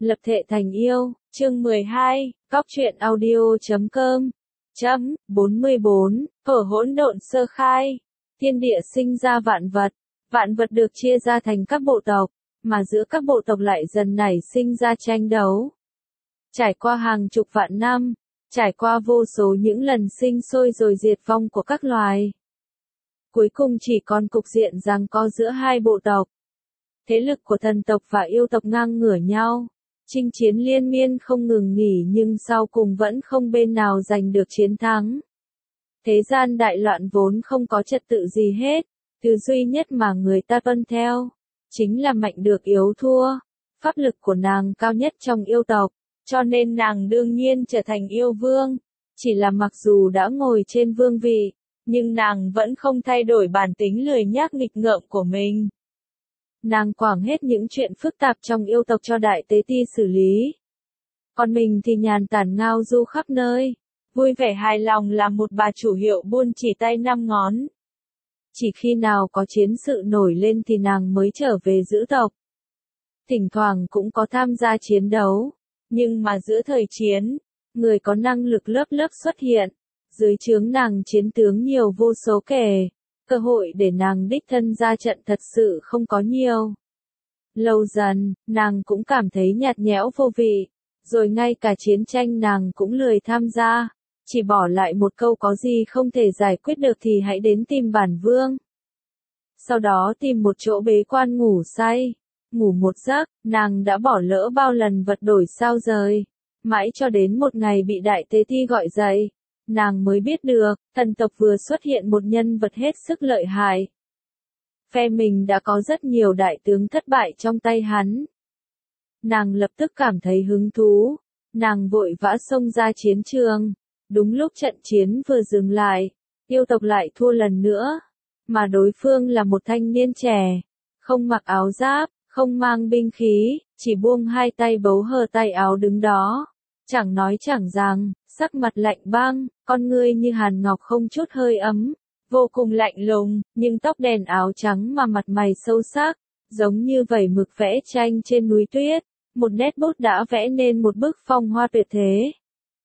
Lập thể thành yêu, chương 12, góc truyện audio.com. 44, ở hỗn độn sơ khai, thiên địa sinh ra vạn vật được chia ra thành các bộ tộc, mà giữa các bộ tộc lại dần nảy sinh ra tranh đấu. Trải qua hàng chục vạn năm, trải qua vô số những lần sinh sôi rồi diệt vong của các loài. Cuối cùng chỉ còn cục diện giằng co giữa hai bộ tộc. Thế lực của thần tộc và yêu tộc ngang ngửa nhau. Chinh chiến liên miên không ngừng nghỉ nhưng sau cùng vẫn không bên nào giành được chiến thắng. Thế gian đại loạn vốn không có trật tự gì hết, thứ duy nhất mà người ta tuân theo, chính là mạnh được yếu thua. Pháp lực của nàng cao nhất trong yêu tộc, cho nên nàng đương nhiên trở thành yêu vương. Chỉ là mặc dù đã ngồi trên vương vị, nhưng nàng vẫn không thay đổi bản tính lười nhác nghịch ngợm của mình. Nàng quảng hết những chuyện phức tạp trong yêu tộc cho đại tế ti xử lý. Còn mình thì nhàn tản ngao du khắp nơi, vui vẻ hài lòng làm một bà chủ hiệu buôn chỉ tay năm ngón. Chỉ khi nào có chiến sự nổi lên thì nàng mới trở về giữ tộc. Thỉnh thoảng cũng có tham gia chiến đấu, nhưng mà giữa thời chiến, người có năng lực lớp lớp xuất hiện, dưới trướng nàng chiến tướng nhiều vô số kể. Cơ hội để nàng đích thân ra trận thật sự không có nhiều. Lâu dần, nàng cũng cảm thấy nhạt nhẽo vô vị, rồi ngay cả chiến tranh nàng cũng lười tham gia, chỉ bỏ lại một câu có gì không thể giải quyết được thì hãy đến tìm bản vương. Sau đó tìm một chỗ bế quan ngủ say, ngủ một giấc, nàng đã bỏ lỡ bao lần vật đổi sao rời, mãi cho đến một ngày bị đại tế ti gọi dậy. Nàng mới biết được, thần tộc vừa xuất hiện một nhân vật hết sức lợi hại. Phe mình đã có rất nhiều đại tướng thất bại trong tay hắn. Nàng lập tức cảm thấy hứng thú, nàng vội vã xông ra chiến trường. Đúng lúc trận chiến vừa dừng lại, yêu tộc lại thua lần nữa, mà đối phương là một thanh niên trẻ, không mặc áo giáp, không mang binh khí, chỉ buông hai tay bấu hở tay áo đứng đó, chẳng nói chẳng rằng. Sắc mặt lạnh băng, con ngươi như hàn ngọc không chút hơi ấm, vô cùng lạnh lùng, nhưng tóc đen áo trắng mà mặt mày sâu sắc, giống như vẩy mực vẽ tranh trên núi tuyết, một nét bút đã vẽ nên một bức phong hoa tuyệt thế.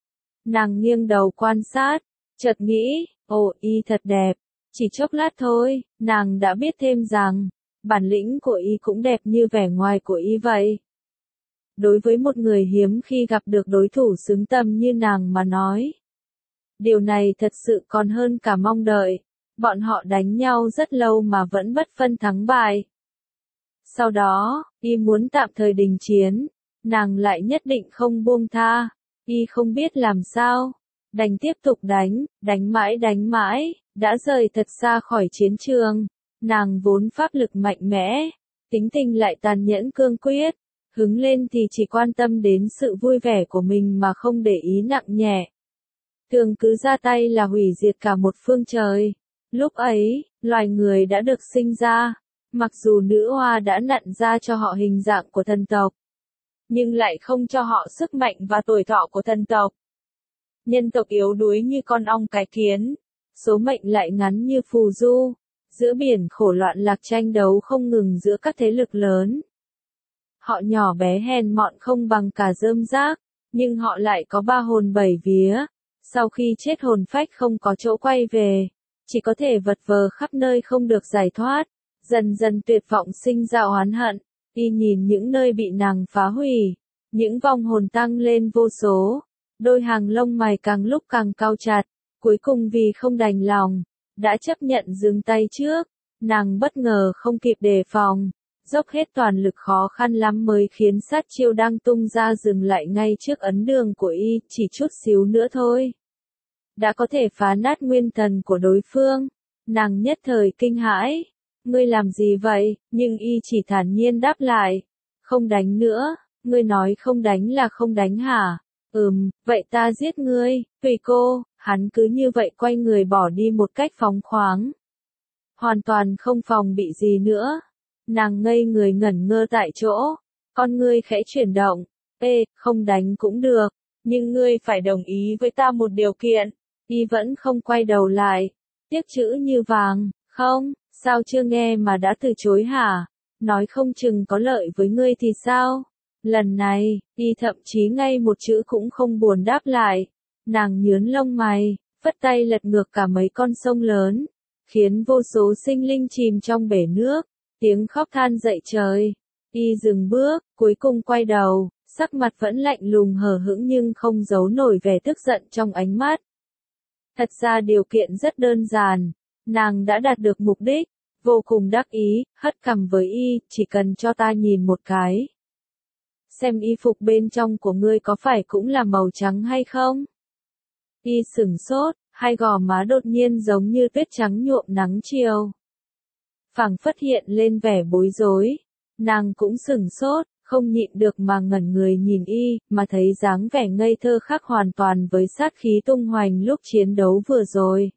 Nàng nghiêng đầu quan sát, chợt nghĩ, ồ y thật đẹp, chỉ chốc lát thôi, nàng đã biết thêm rằng, bản lĩnh của y cũng đẹp như vẻ ngoài của y vậy. Đối với một người hiếm khi gặp được đối thủ xứng tầm như nàng mà nói. Điều này thật sự còn hơn cả mong đợi. Bọn họ đánh nhau rất lâu mà vẫn bất phân thắng bại. Sau đó, y muốn tạm thời đình chiến, nàng lại nhất định không buông tha. Y không biết làm sao, đành tiếp tục đánh mãi, đã rời thật xa khỏi chiến trường. Nàng vốn pháp lực mạnh mẽ, tính tình lại tàn nhẫn cương quyết. Hứng lên thì chỉ quan tâm đến sự vui vẻ của mình mà không để ý nặng nhẹ. Thường cứ ra tay là hủy diệt cả một phương trời. Lúc ấy, loài người đã được sinh ra, mặc dù nữ hoa đã nặn ra cho họ hình dạng của thần tộc, nhưng lại không cho họ sức mạnh và tuổi thọ của thần tộc. Nhân tộc yếu đuối như con ong cái kiến, số mệnh lại ngắn như phù du, giữa biển khổ loạn lạc tranh đấu không ngừng giữa các thế lực lớn. Họ nhỏ bé hèn mọn không bằng cả rơm rác, nhưng họ lại có ba hồn bảy vía. Sau khi chết hồn phách không có chỗ quay về, chỉ có thể vật vờ khắp nơi không được giải thoát. Dần dần tuyệt vọng sinh ra oán hận, y nhìn những nơi bị nàng phá hủy, những vong hồn tăng lên vô số, đôi hàng lông mày càng lúc càng cao chặt, cuối cùng vì không đành lòng, đã chấp nhận dừng tay trước. Nàng bất ngờ không kịp đề phòng. Dốc hết toàn lực khó khăn lắm mới khiến sát chiêu đang tung ra dừng lại ngay trước ấn đường của y, chỉ chút xíu nữa thôi. Đã có thể phá nát nguyên thần của đối phương. Nàng nhất thời kinh hãi. Ngươi làm gì vậy? Nhưng y chỉ thản nhiên đáp lại. Không đánh nữa, ngươi nói không đánh là không đánh hả? Vậy ta giết ngươi, tùy cô. Hắn cứ như vậy quay người bỏ đi một cách phóng khoáng. Hoàn toàn không phòng bị gì nữa. Nàng ngây người ngẩn ngơ tại chỗ, con ngươi khẽ chuyển động, không đánh cũng được, nhưng ngươi phải đồng ý với ta một điều kiện. Y vẫn không quay đầu lại, tiếc chữ như vàng, không, sao chưa nghe mà đã từ chối hả? Nói không chừng có lợi với ngươi thì sao? Lần này, y thậm chí ngay một chữ cũng không buồn đáp lại. Nàng nhướn lông mày, phất tay lật ngược cả mấy con sông lớn, khiến vô số sinh linh chìm trong bể nước, tiếng khóc than dậy trời. Y dừng bước, cuối cùng quay đầu, sắc mặt vẫn lạnh lùng hờ hững nhưng không giấu nổi vẻ tức giận trong ánh mắt. Thật ra điều kiện rất đơn giản, nàng đã đạt được mục đích, vô cùng đắc ý, hất cằm với y, chỉ cần cho ta nhìn một cái. Xem y phục bên trong của ngươi có phải cũng là màu trắng hay không? Y sửng sốt, hai gò má đột nhiên giống như tuyết trắng nhuộm nắng chiều. Phảng phất hiện lên vẻ bối rối, nàng cũng sửng sốt, không nhịn được mà ngẩn người nhìn y, mà thấy dáng vẻ ngây thơ khác hoàn toàn với sát khí tung hoành lúc chiến đấu vừa rồi.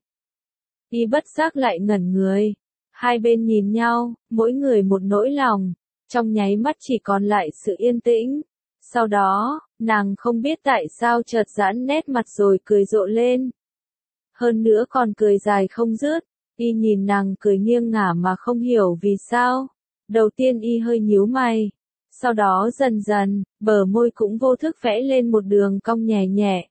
Y bất giác lại ngẩn người, hai bên nhìn nhau, mỗi người một nỗi lòng, trong nháy mắt chỉ còn lại sự yên tĩnh. Sau đó, nàng không biết tại sao chợt giãn nét mặt rồi cười rộ lên. Hơn nữa còn cười dài không dứt, y nhìn nàng cười nghiêng ngả mà không hiểu vì sao. Đầu tiên y hơi nhíu mày, sau đó dần dần, bờ môi cũng vô thức vẽ lên một đường cong nhẹ nhẹ.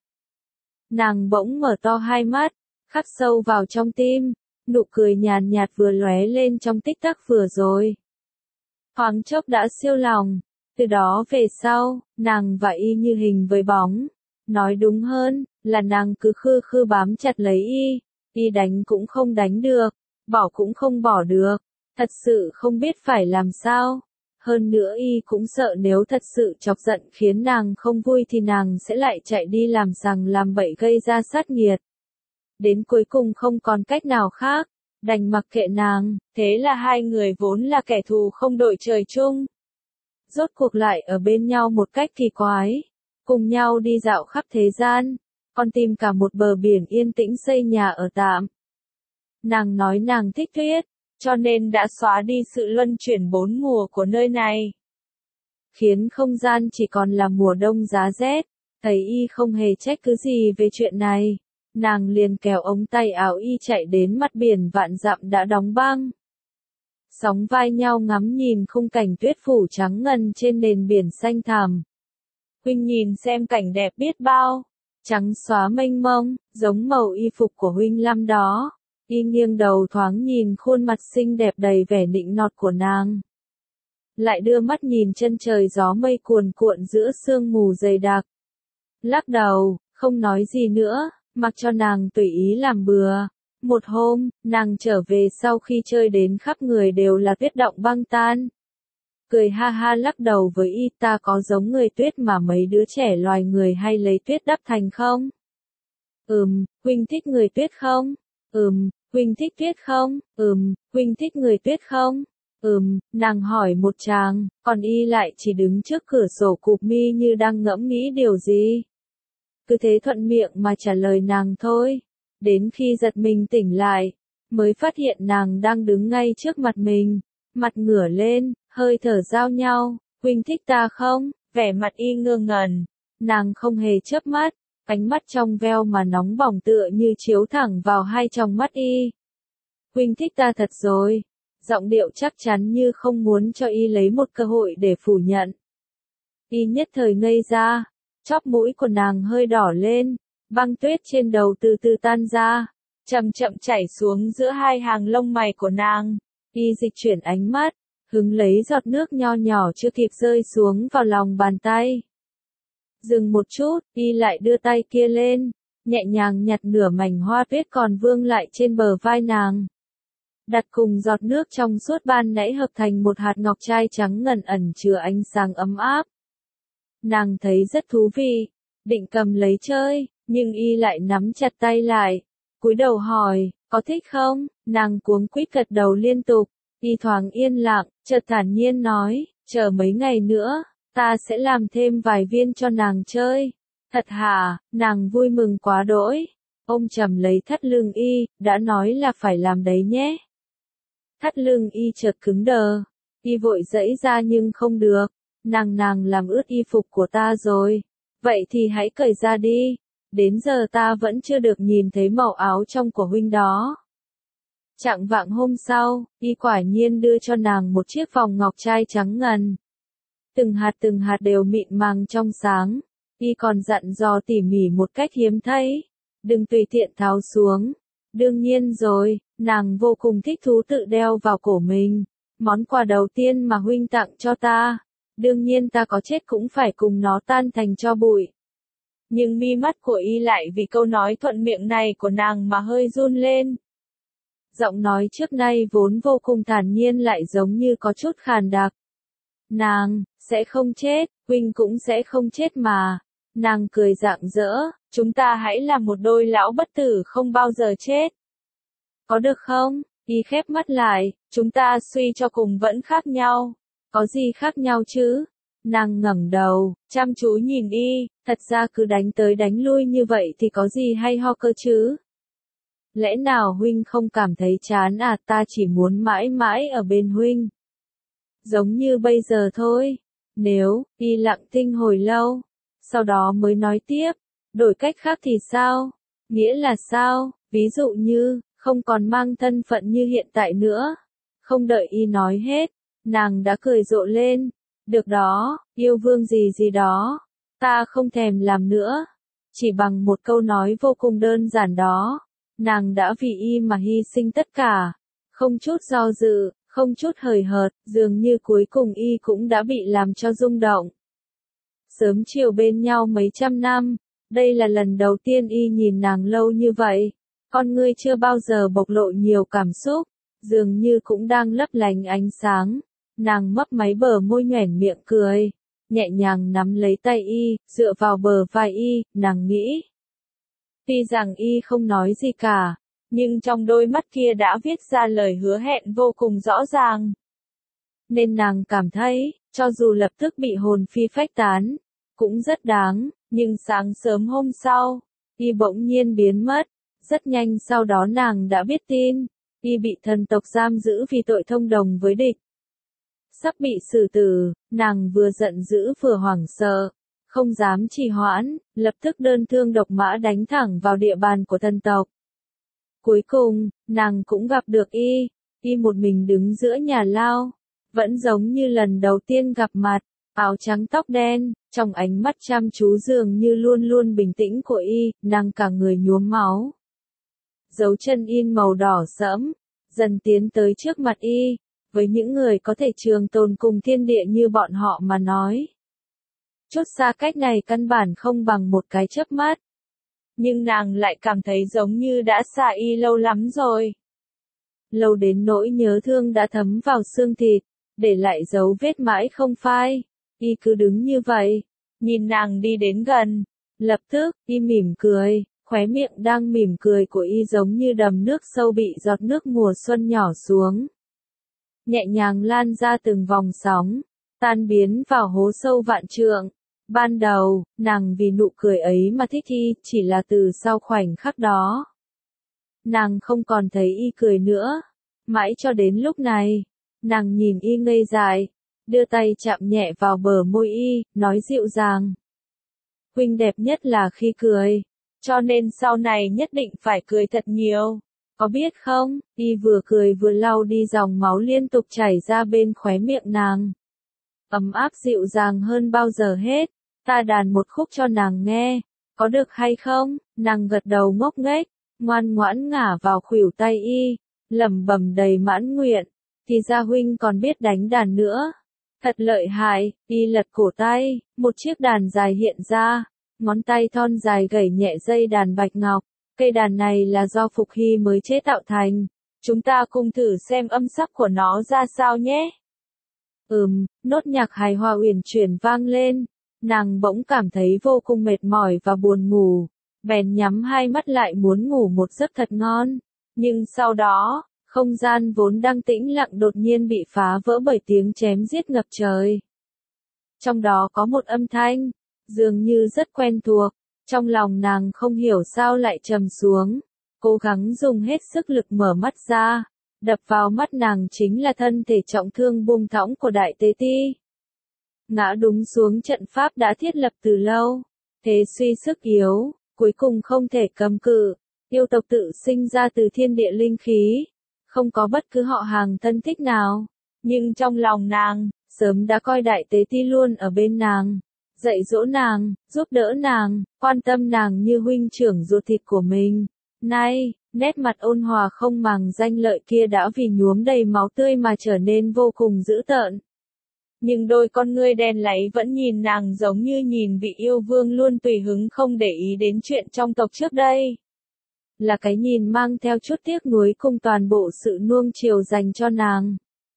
Nàng bỗng mở to hai mắt, khắc sâu vào trong tim, nụ cười nhàn nhạt vừa lóe lên trong tích tắc vừa rồi. Thoáng chốc đã siêu lòng, từ đó về sau, nàng và y như hình với bóng. Nói đúng hơn, là nàng cứ khư khư bám chặt lấy y đánh cũng không đánh được, bỏ cũng không bỏ được, thật sự không biết phải làm sao. Hơn nữa y cũng sợ nếu thật sự chọc giận khiến nàng không vui thì nàng sẽ lại chạy đi làm sằng làm bậy gây ra sát nghiệt. Đến cuối cùng không còn cách nào khác, đành mặc kệ nàng, thế là hai người vốn là kẻ thù không đội trời chung. Rốt cuộc lại ở bên nhau một cách kỳ quái, cùng nhau đi dạo khắp thế gian, còn tìm cả một bờ biển yên tĩnh xây nhà ở tạm. Nàng nói nàng thích tuyết, cho nên đã xóa đi sự luân chuyển bốn mùa của nơi này. Khiến không gian chỉ còn là mùa đông giá rét, thấy y không hề trách cứ gì về chuyện này. Nàng liền kéo ống tay áo y chạy đến mặt biển vạn dặm đã đóng băng. Sóng vai nhau ngắm nhìn khung cảnh tuyết phủ trắng ngần trên nền biển xanh thẳm. Huynh nhìn xem cảnh đẹp biết bao, trắng xóa mênh mông, giống màu y phục của huynh năm đó. Y nghiêng đầu thoáng nhìn khuôn mặt xinh đẹp đầy vẻ nịnh nọt của nàng. Lại đưa mắt nhìn chân trời gió mây cuồn cuộn giữa sương mù dày đặc. Lắc đầu, không nói gì nữa, mặc cho nàng tùy ý làm bừa. Một hôm, nàng trở về sau khi chơi đến khắp người đều là tuyết động băng tan. Cười ha ha lắc đầu với y, ta có giống người tuyết mà mấy đứa trẻ loài người hay lấy tuyết đắp thành không? Huynh thích người tuyết không? Huynh thích tuyết không? Huynh thích người tuyết không? Nàng hỏi một tràng, còn y lại chỉ đứng trước cửa sổ cụp mi như đang ngẫm nghĩ điều gì. Cứ thế thuận miệng mà trả lời nàng thôi. Đến khi giật mình tỉnh lại, mới phát hiện nàng đang đứng ngay trước mặt mình, mặt ngửa lên, hơi thở giao nhau. Huynh thích ta không? Vẻ mặt y ngơ ngẩn, nàng không hề chớp mắt, ánh mắt trong veo mà nóng bỏng tựa như chiếu thẳng vào hai tròng mắt y. Huynh thích ta thật rồi. Giọng điệu chắc chắn như không muốn cho y lấy một cơ hội để phủ nhận. Y nhất thời ngây ra, chóp mũi của nàng hơi đỏ lên, băng tuyết trên đầu từ từ tan ra, chậm chậm chảy xuống giữa hai hàng lông mày của nàng. Y dịch chuyển ánh mắt, hứng lấy giọt nước nho nhỏ chưa kịp rơi xuống vào lòng bàn tay. Dừng một chút, y lại đưa tay kia lên, nhẹ nhàng nhặt nửa mảnh hoa tuyết còn vương lại trên bờ vai nàng. Đặt cùng giọt nước trong suốt ban nãy hợp thành một hạt ngọc trai trắng ngần ẩn chứa ánh sáng ấm áp. Nàng thấy rất thú vị, định cầm lấy chơi, nhưng y lại nắm chặt tay lại, cúi đầu hỏi, có thích không? Nàng cuống quýt gật đầu liên tục, y thoáng yên lặng, chợt thản nhiên nói, chờ mấy ngày nữa, ta sẽ làm thêm vài viên cho nàng chơi. Thật hả? Nàng vui mừng quá đỗi, ôm chầm lấy thắt lưng y, đã nói là phải làm đấy nhé. Thắt lưng y chợt cứng đờ, y vội giãy ra nhưng không được, nàng làm ướt y phục của ta rồi, vậy thì hãy cởi ra đi, đến giờ ta vẫn chưa được nhìn thấy màu áo trong của huynh đó. Chạng vạng hôm sau, y quả nhiên đưa cho nàng một chiếc vòng ngọc trai trắng ngần. từng hạt đều mịn màng trong sáng. Y còn dặn dò tỉ mỉ một cách hiếm thấy, đừng tùy tiện tháo xuống. Đương nhiên rồi, nàng vô cùng thích thú tự đeo vào cổ mình. Món quà đầu tiên mà huynh tặng cho ta, đương nhiên ta có chết cũng phải cùng nó tan thành tro bụi. Nhưng mi mắt của Y lại vì câu nói thuận miệng này của nàng mà hơi run lên. Giọng nói trước nay vốn vô cùng thản nhiên lại giống như có chút khàn đặc. Nàng, sẽ không chết, huynh cũng sẽ không chết mà. Nàng cười rạng rỡ, chúng ta hãy là một đôi lão bất tử không bao giờ chết. Có được không? Y khép mắt lại, chúng ta suy cho cùng vẫn khác nhau. Có gì khác nhau chứ? Nàng ngẩng đầu, chăm chú nhìn Y, thật ra cứ đánh tới đánh lui như vậy thì có gì hay ho cơ chứ? Lẽ nào huynh không cảm thấy chán à, ta chỉ muốn mãi mãi ở bên huynh. Giống như bây giờ thôi. Nếu, Y lặng thinh hồi lâu, sau đó mới nói tiếp, đổi cách khác thì sao? Nghĩa là sao? Ví dụ như, không còn mang thân phận như hiện tại nữa. Không đợi Y nói hết, nàng đã cười rộ lên. Được đó, yêu vương gì gì đó, ta không thèm làm nữa. Chỉ bằng một câu nói vô cùng đơn giản đó, nàng đã vì Y mà hy sinh tất cả. Không chút do dự, không chút hời hợt, dường như cuối cùng Y cũng đã bị làm cho rung động. Sớm chiều bên nhau mấy trăm năm, đây là lần đầu tiên Y nhìn nàng lâu như vậy. Con ngươi chưa bao giờ bộc lộ nhiều cảm xúc, dường như cũng đang lấp lánh ánh sáng. Nàng mấp máy bờ môi nhoẻn miệng cười, nhẹ nhàng nắm lấy tay Y, dựa vào bờ vai Y, nàng nghĩ. Tuy rằng Y không nói gì cả, nhưng trong đôi mắt kia đã viết ra lời hứa hẹn vô cùng rõ ràng. Nên nàng cảm thấy, cho dù lập tức bị hồn phi phách tán, cũng rất đáng, nhưng sáng sớm hôm sau, Y bỗng nhiên biến mất. Rất nhanh sau đó nàng đã biết tin, Y bị thần tộc giam giữ vì tội thông đồng với địch. Sắp bị xử tử, nàng vừa giận dữ vừa hoảng sợ, không dám trì hoãn, lập tức đơn thương độc mã đánh thẳng vào địa bàn của thần tộc. Cuối cùng, nàng cũng gặp được Y một mình đứng giữa nhà lao, vẫn giống như lần đầu tiên gặp mặt, áo trắng tóc đen, trong ánh mắt chăm chú dường như luôn luôn bình tĩnh của nàng cả người nhuốm máu. Dấu chân in màu đỏ sẫm, dần tiến tới trước mặt với những người có thể trường tồn cùng thiên địa như bọn họ mà nói. Chút xa cách này căn bản không bằng một cái chớp mắt. Nhưng nàng lại cảm thấy giống như đã xa lâu lắm rồi. Lâu đến nỗi nhớ thương đã thấm vào xương thịt, để lại dấu vết mãi không phai. Cứ đứng như vậy, nhìn nàng đi đến gần. Lập tức, mỉm cười. Khóe miệng đang mỉm cười của giống như đầm nước sâu bị giọt nước mùa xuân nhỏ xuống. Nhẹ nhàng lan ra từng vòng sóng, tan biến vào hố sâu vạn trượng. Ban đầu, nàng vì nụ cười ấy mà thích chỉ là từ sau khoảnh khắc đó. Nàng không còn thấy cười nữa. Mãi cho đến lúc này, nàng nhìn ngây dại, đưa tay chạm nhẹ vào bờ môi nói dịu dàng. Huynh đẹp nhất là khi cười. Cho nên sau này nhất định phải cười thật nhiều. Có biết không, vừa cười vừa lau đi dòng máu liên tục chảy ra bên khóe miệng nàng. Ấm áp dịu dàng hơn bao giờ hết. Ta đàn một khúc cho nàng nghe. Có được hay không? Nàng gật đầu ngốc nghếch, ngoan ngoãn ngả vào khuỷu tay lẩm bẩm đầy mãn nguyện. Thì ra huynh còn biết đánh đàn nữa. Thật lợi hại. Lật cổ tay, một chiếc đàn dài hiện ra. Ngón tay thon dài gảy nhẹ dây đàn bạch ngọc, cây đàn này là do Phục Hy mới chế tạo thành. Chúng ta cùng thử xem âm sắc của nó ra sao nhé. Nốt nhạc hài hòa uyển chuyển vang lên, nàng bỗng cảm thấy vô cùng mệt mỏi và buồn ngủ, bèn nhắm hai mắt lại muốn ngủ một giấc thật ngon. Nhưng sau đó, không gian vốn đang tĩnh lặng đột nhiên bị phá vỡ bởi tiếng chém giết ngập trời. Trong đó có một âm thanh, dường như rất quen thuộc, trong lòng nàng không hiểu sao lại trầm xuống, cố gắng dùng hết sức lực mở mắt ra, đập vào mắt nàng chính là thân thể trọng thương buông thõng của Đại Tế Ti. Ngã đúng xuống trận pháp đã thiết lập từ lâu, thế suy sức yếu, cuối cùng không thể cầm cự, yêu tộc tự sinh ra từ thiên địa linh khí, không có bất cứ họ hàng thân thích nào, nhưng trong lòng nàng, sớm đã coi đại tế ti luôn ở bên nàng, dạy dỗ nàng, giúp đỡ nàng, quan tâm nàng như huynh trưởng ruột thịt của mình. Nay, nét mặt ôn hòa không màng danh lợi kia đã vì nhuốm đầy máu tươi mà trở nên vô cùng dữ tợn. Nhưng đôi con ngươi đen láy vẫn nhìn nàng giống như nhìn vị yêu vương luôn tùy hứng không để ý đến chuyện trong tộc trước đây. Là cái nhìn mang theo chút tiếc nuối cùng toàn bộ sự nuông chiều dành cho nàng.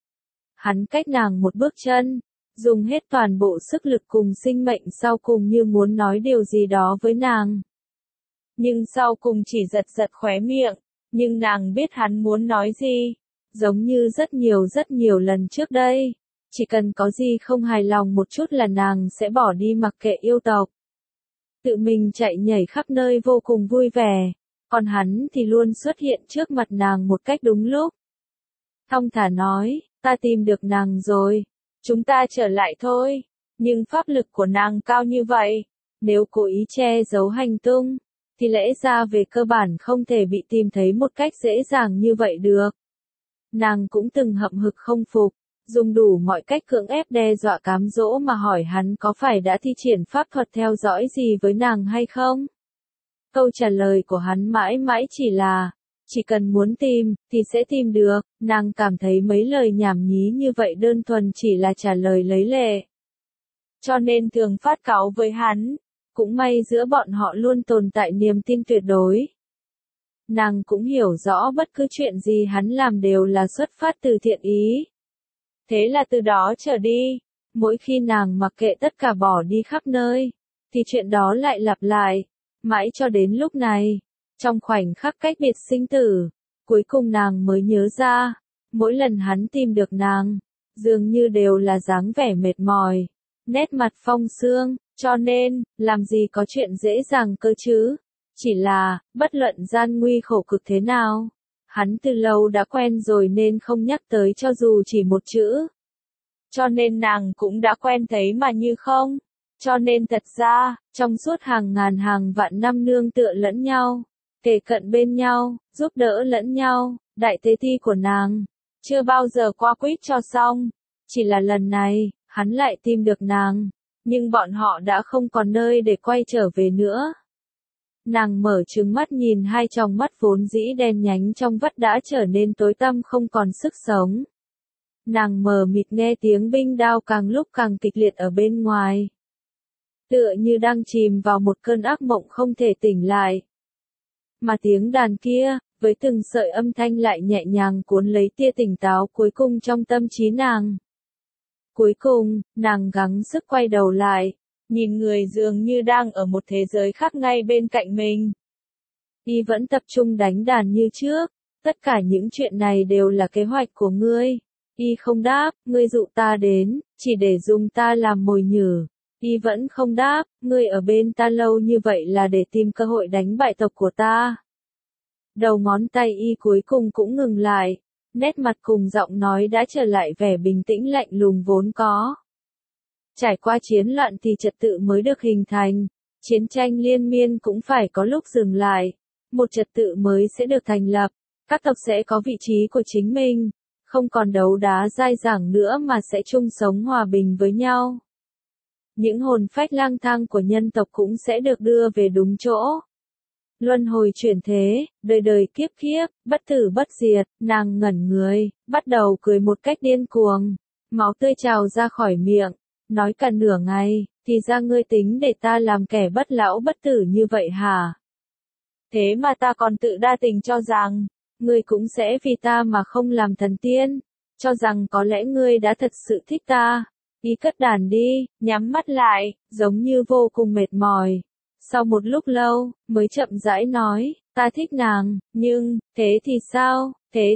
Hắn cách nàng một bước chân, dùng hết toàn bộ sức lực cùng sinh mệnh sau cùng như muốn nói điều gì đó với nàng. Nhưng sau cùng chỉ giật giật khóe miệng, nhưng nàng biết hắn muốn nói gì, giống như rất nhiều lần trước đây. Chỉ cần có gì không hài lòng một chút là nàng sẽ bỏ đi mặc kệ yêu tộc. Tự mình chạy nhảy khắp nơi vô cùng vui vẻ, còn hắn thì luôn xuất hiện trước mặt nàng một cách đúng lúc. Thong thả nói, ta tìm được nàng rồi, chúng ta trở lại thôi, nhưng pháp lực của nàng cao như vậy, nếu cố ý che giấu hành tung, thì lẽ ra về cơ bản không thể bị tìm thấy một cách dễ dàng như vậy được. Nàng cũng từng hậm hực không phục, dùng đủ mọi cách cưỡng ép đe dọa cám dỗ mà hỏi hắn có phải đã thi triển pháp thuật theo dõi gì với nàng hay không. Câu trả lời của hắn mãi mãi chỉ là, chỉ cần muốn tìm, thì sẽ tìm được. Nàng cảm thấy mấy lời nhảm nhí như vậy đơn thuần chỉ là trả lời lấy lệ. Cho nên thường phát cáu với hắn. Cũng may giữa bọn họ luôn tồn tại niềm tin tuyệt đối. Nàng cũng hiểu rõ bất cứ chuyện gì hắn làm đều là xuất phát từ thiện ý. Thế là từ đó trở đi, mỗi khi nàng mặc kệ tất cả bỏ đi khắp nơi, thì chuyện đó lại lặp lại, mãi cho đến lúc này, trong khoảnh khắc cách biệt sinh tử, cuối cùng nàng mới nhớ ra, mỗi lần hắn tìm được nàng, dường như đều là dáng vẻ mệt mỏi, nét mặt phong sương, cho nên, làm gì có chuyện dễ dàng cơ chứ, chỉ là, bất luận gian nguy khổ cực thế nào. Hắn từ lâu đã quen rồi nên không nhắc tới cho dù chỉ một chữ. Cho nên nàng cũng đã quen thấy mà như không. Cho nên thật ra, trong suốt hàng ngàn hàng vạn năm nương tựa lẫn nhau, kề cận bên nhau, giúp đỡ lẫn nhau, đại tế ti của nàng, chưa bao giờ qua quýt cho xong. Chỉ là lần này, hắn lại tìm được nàng, nhưng bọn họ đã không còn nơi để quay trở về nữa. Nàng mở trừng mắt nhìn hai tròng mắt vốn dĩ đen nhánh trong vắt đã trở nên tối tăm không còn sức sống. Nàng mờ mịt nghe tiếng binh đao càng lúc càng kịch liệt ở bên ngoài. Tựa như đang chìm vào một cơn ác mộng không thể tỉnh lại. Mà tiếng đàn kia, với từng sợi âm thanh lại nhẹ nhàng cuốn lấy tia tỉnh táo cuối cùng trong tâm trí nàng. Cuối cùng, nàng gắng sức quay đầu lại. Nhìn người dường như đang ở một thế giới khác ngay bên cạnh mình. Y vẫn tập trung đánh đàn như trước, tất cả những chuyện này đều là kế hoạch của ngươi. Y không đáp, ngươi dụ ta đến, chỉ để dùng ta làm mồi nhử. Y vẫn không đáp, ngươi ở bên ta lâu như vậy là để tìm cơ hội đánh bại tộc của ta. Đầu ngón tay Y cuối cùng cũng ngừng lại, nét mặt cùng giọng nói đã trở lại vẻ bình tĩnh lạnh lùng vốn có. Trải qua chiến loạn thì trật tự mới được hình thành, chiến tranh liên miên cũng phải có lúc dừng lại, một trật tự mới sẽ được thành lập, các tộc sẽ có vị trí của chính mình, không còn đấu đá dai dẳng nữa mà sẽ chung sống hòa bình với nhau. Những hồn phách lang thang của nhân tộc cũng sẽ được đưa về đúng chỗ. Luân hồi chuyển thế, đời đời kiếp kiếp, bất tử bất diệt, nàng ngẩn người, bắt đầu cười một cách điên cuồng, máu tươi trào ra khỏi miệng. Nói cả nửa ngày, thì ra ngươi tính để ta làm kẻ bất lão bất tử như vậy hả? Thế mà ta còn tự đa tình cho rằng, ngươi cũng sẽ vì ta mà không làm thần tiên, cho rằng có lẽ ngươi đã thật sự thích ta. Y cất đàn đi, nhắm mắt lại, giống như vô cùng mệt mỏi. Sau một lúc lâu, mới chậm rãi nói, ta thích nàng, nhưng, thế thì sao,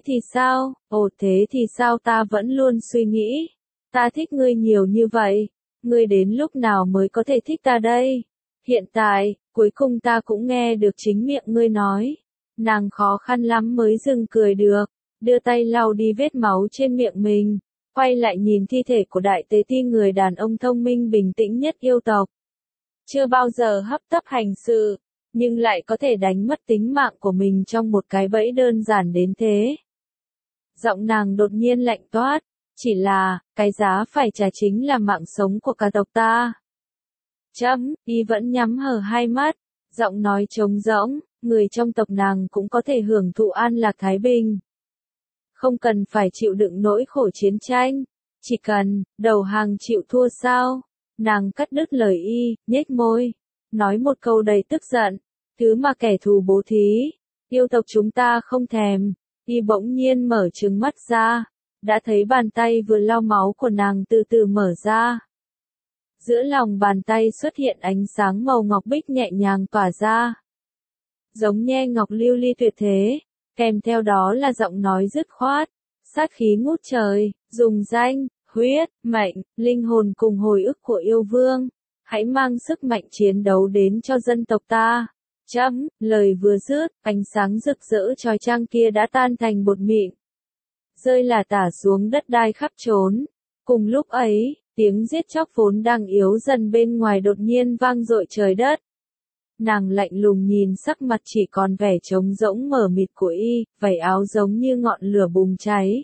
ồ thế thì sao ta vẫn luôn suy nghĩ. Ta thích ngươi nhiều như vậy, ngươi đến lúc nào mới có thể thích ta đây? Hiện tại, cuối cùng ta cũng nghe được chính miệng ngươi nói. Nàng khó khăn lắm mới dừng cười được, đưa tay lau đi vết máu trên miệng mình, quay lại nhìn thi thể của đại tế ti người đàn ông thông minh bình tĩnh nhất yêu tộc. Chưa bao giờ hấp tấp hành sự, nhưng lại có thể đánh mất tính mạng của mình trong một cái bẫy đơn giản đến thế. Giọng nàng đột nhiên lạnh toát. Chỉ là, cái giá phải trả chính là mạng sống của cả tộc ta. Y vẫn nhắm hờ hai mắt, giọng nói trống rỗng, người trong tộc nàng cũng có thể hưởng thụ an lạc thái bình. Không cần phải chịu đựng nỗi khổ chiến tranh, chỉ cần, đầu hàng chịu thua sao. Nàng cắt đứt lời nhếch môi, nói một câu đầy tức giận, thứ mà kẻ thù bố thí, yêu tộc chúng ta không thèm. Bỗng nhiên mở trừng mắt ra, đã thấy bàn tay vừa lau máu của nàng từ từ mở ra. Giữa lòng bàn tay xuất hiện ánh sáng màu ngọc bích nhẹ nhàng tỏa ra. Giống nhe ngọc lưu ly tuyệt thế, kèm theo đó là giọng nói dứt khoát, sát khí ngút trời, dùng danh, huyết, mệnh, linh hồn cùng hồi ức của yêu vương. Hãy mang sức mạnh chiến đấu đến cho dân tộc ta. Lời vừa dứt, ánh sáng rực rỡ chói chang kia đã tan thành bột mịn, rơi lả tả xuống đất đai khắp trốn. Cùng lúc ấy, tiếng giết chóc vốn đang yếu dần bên ngoài đột nhiên vang dội trời đất. Nàng lạnh lùng nhìn sắc mặt chỉ còn vẻ trống rỗng mờ mịt của vảy áo giống như ngọn lửa bùng cháy.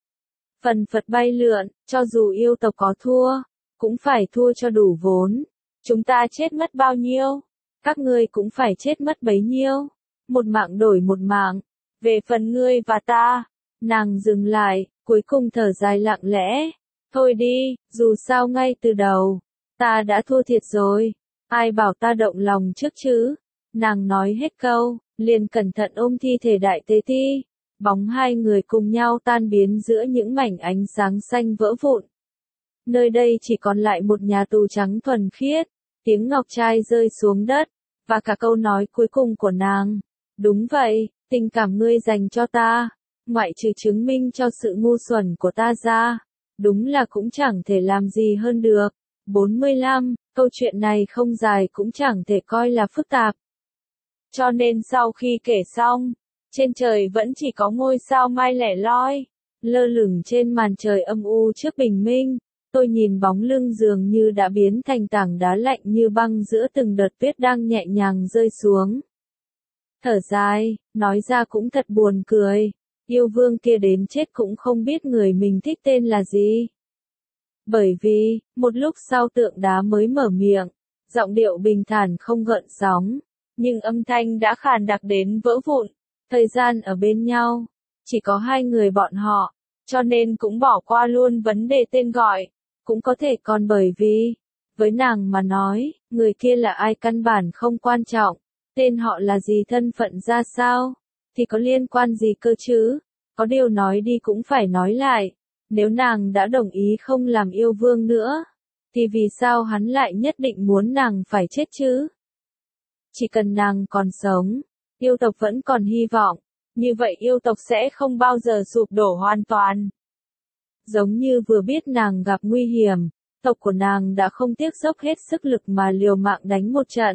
Phần phật bay lượn, cho dù yêu tộc có thua, cũng phải thua cho đủ vốn. Chúng ta chết mất bao nhiêu, các ngươi cũng phải chết mất bấy nhiêu. Một mạng đổi một mạng. Về phần ngươi và ta, nàng dừng lại, cuối cùng thở dài lặng lẽ. Thôi đi, dù sao ngay từ đầu, ta đã thua thiệt rồi. Ai bảo ta động lòng trước chứ? Nàng nói hết câu, liền cẩn thận ôm thi thể đại tế ti. Bóng hai người cùng nhau tan biến giữa những mảnh ánh sáng xanh vỡ vụn. Nơi đây chỉ còn lại một nhà tù trắng thuần khiết. Tiếng ngọc trai rơi xuống đất, và cả câu nói cuối cùng của nàng. Đúng vậy, tình cảm ngươi dành cho ta, ngoại trừ chứng minh cho sự ngu xuẩn của ta ra, đúng là cũng chẳng thể làm gì hơn được. 45, câu chuyện này không dài cũng chẳng thể coi là phức tạp. Cho nên sau khi kể xong, trên trời vẫn chỉ có ngôi sao mai lẻ loi, lơ lửng trên màn trời âm u trước bình minh. Tôi nhìn bóng lưng dường như đã biến thành tảng đá lạnh như băng giữa từng đợt tuyết đang nhẹ nhàng rơi xuống. Thở dài, nói ra cũng thật buồn cười, yêu vương kia đến chết cũng không biết người mình thích tên là gì. Bởi vì, một lúc sau tượng đá mới mở miệng, giọng điệu bình thản không gợn sóng, nhưng âm thanh đã khàn đặc đến vỡ vụn. Thời gian ở bên nhau, chỉ có hai người bọn họ, cho nên cũng bỏ qua luôn vấn đề tên gọi. Cũng có thể còn bởi vì, với nàng mà nói, người kia là ai căn bản không quan trọng, tên họ là gì thân phận ra sao, thì có liên quan gì cơ chứ, có điều nói đi cũng phải nói lại, nếu nàng đã đồng ý không làm yêu vương nữa, thì vì sao hắn lại nhất định muốn nàng phải chết chứ? Chỉ cần nàng còn sống, yêu tộc vẫn còn hy vọng, như vậy yêu tộc sẽ không bao giờ sụp đổ hoàn toàn. Giống như vừa biết nàng gặp nguy hiểm, tộc của nàng đã không tiếc dốc hết sức lực mà liều mạng đánh một trận.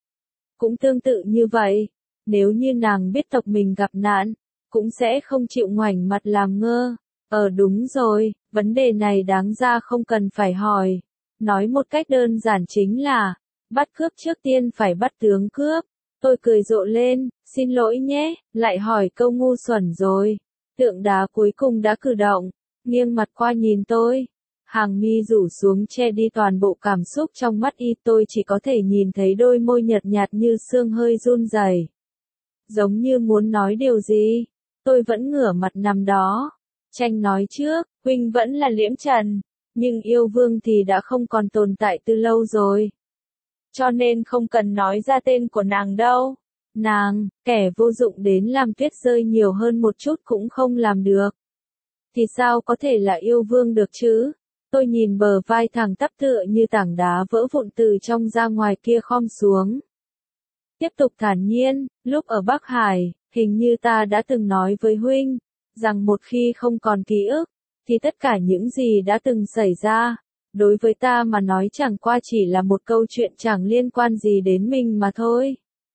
Cũng tương tự như vậy, nếu như nàng biết tộc mình gặp nạn, cũng sẽ không chịu ngoảnh mặt làm ngơ. Đúng rồi, vấn đề này đáng ra không cần phải hỏi. Nói một cách đơn giản chính là, bắt cướp trước tiên phải bắt tướng cướp. Tôi cười rộ lên, xin lỗi nhé, lại hỏi câu ngu xuẩn rồi. Tượng đá cuối cùng đã cử động, nghiêng mặt qua nhìn tôi. Hàng mi rủ xuống che đi toàn bộ cảm xúc trong mắt tôi chỉ có thể nhìn thấy đôi môi nhợt nhạt như sương hơi run rẩy. Giống như muốn nói điều gì, tôi vẫn ngửa mặt nằm đó. Tranh nói trước, huynh vẫn là Liễm Trần, nhưng yêu vương thì đã không còn tồn tại từ lâu rồi. Cho nên không cần nói ra tên của nàng đâu. Nàng, kẻ vô dụng đến làm tuyết rơi nhiều hơn một chút cũng không làm được. Thì sao có thể là yêu vương được chứ? Tôi nhìn bờ vai thẳng tắp tựa như tảng đá vỡ vụn từ trong ra ngoài kia khom xuống. Tiếp tục thản nhiên, lúc ở Bắc Hải, hình như ta đã từng nói với huynh, rằng một khi không còn ký ức, thì tất cả những gì đã từng xảy ra, đối với ta mà nói chẳng qua chỉ là một câu chuyện chẳng liên quan gì đến mình mà thôi.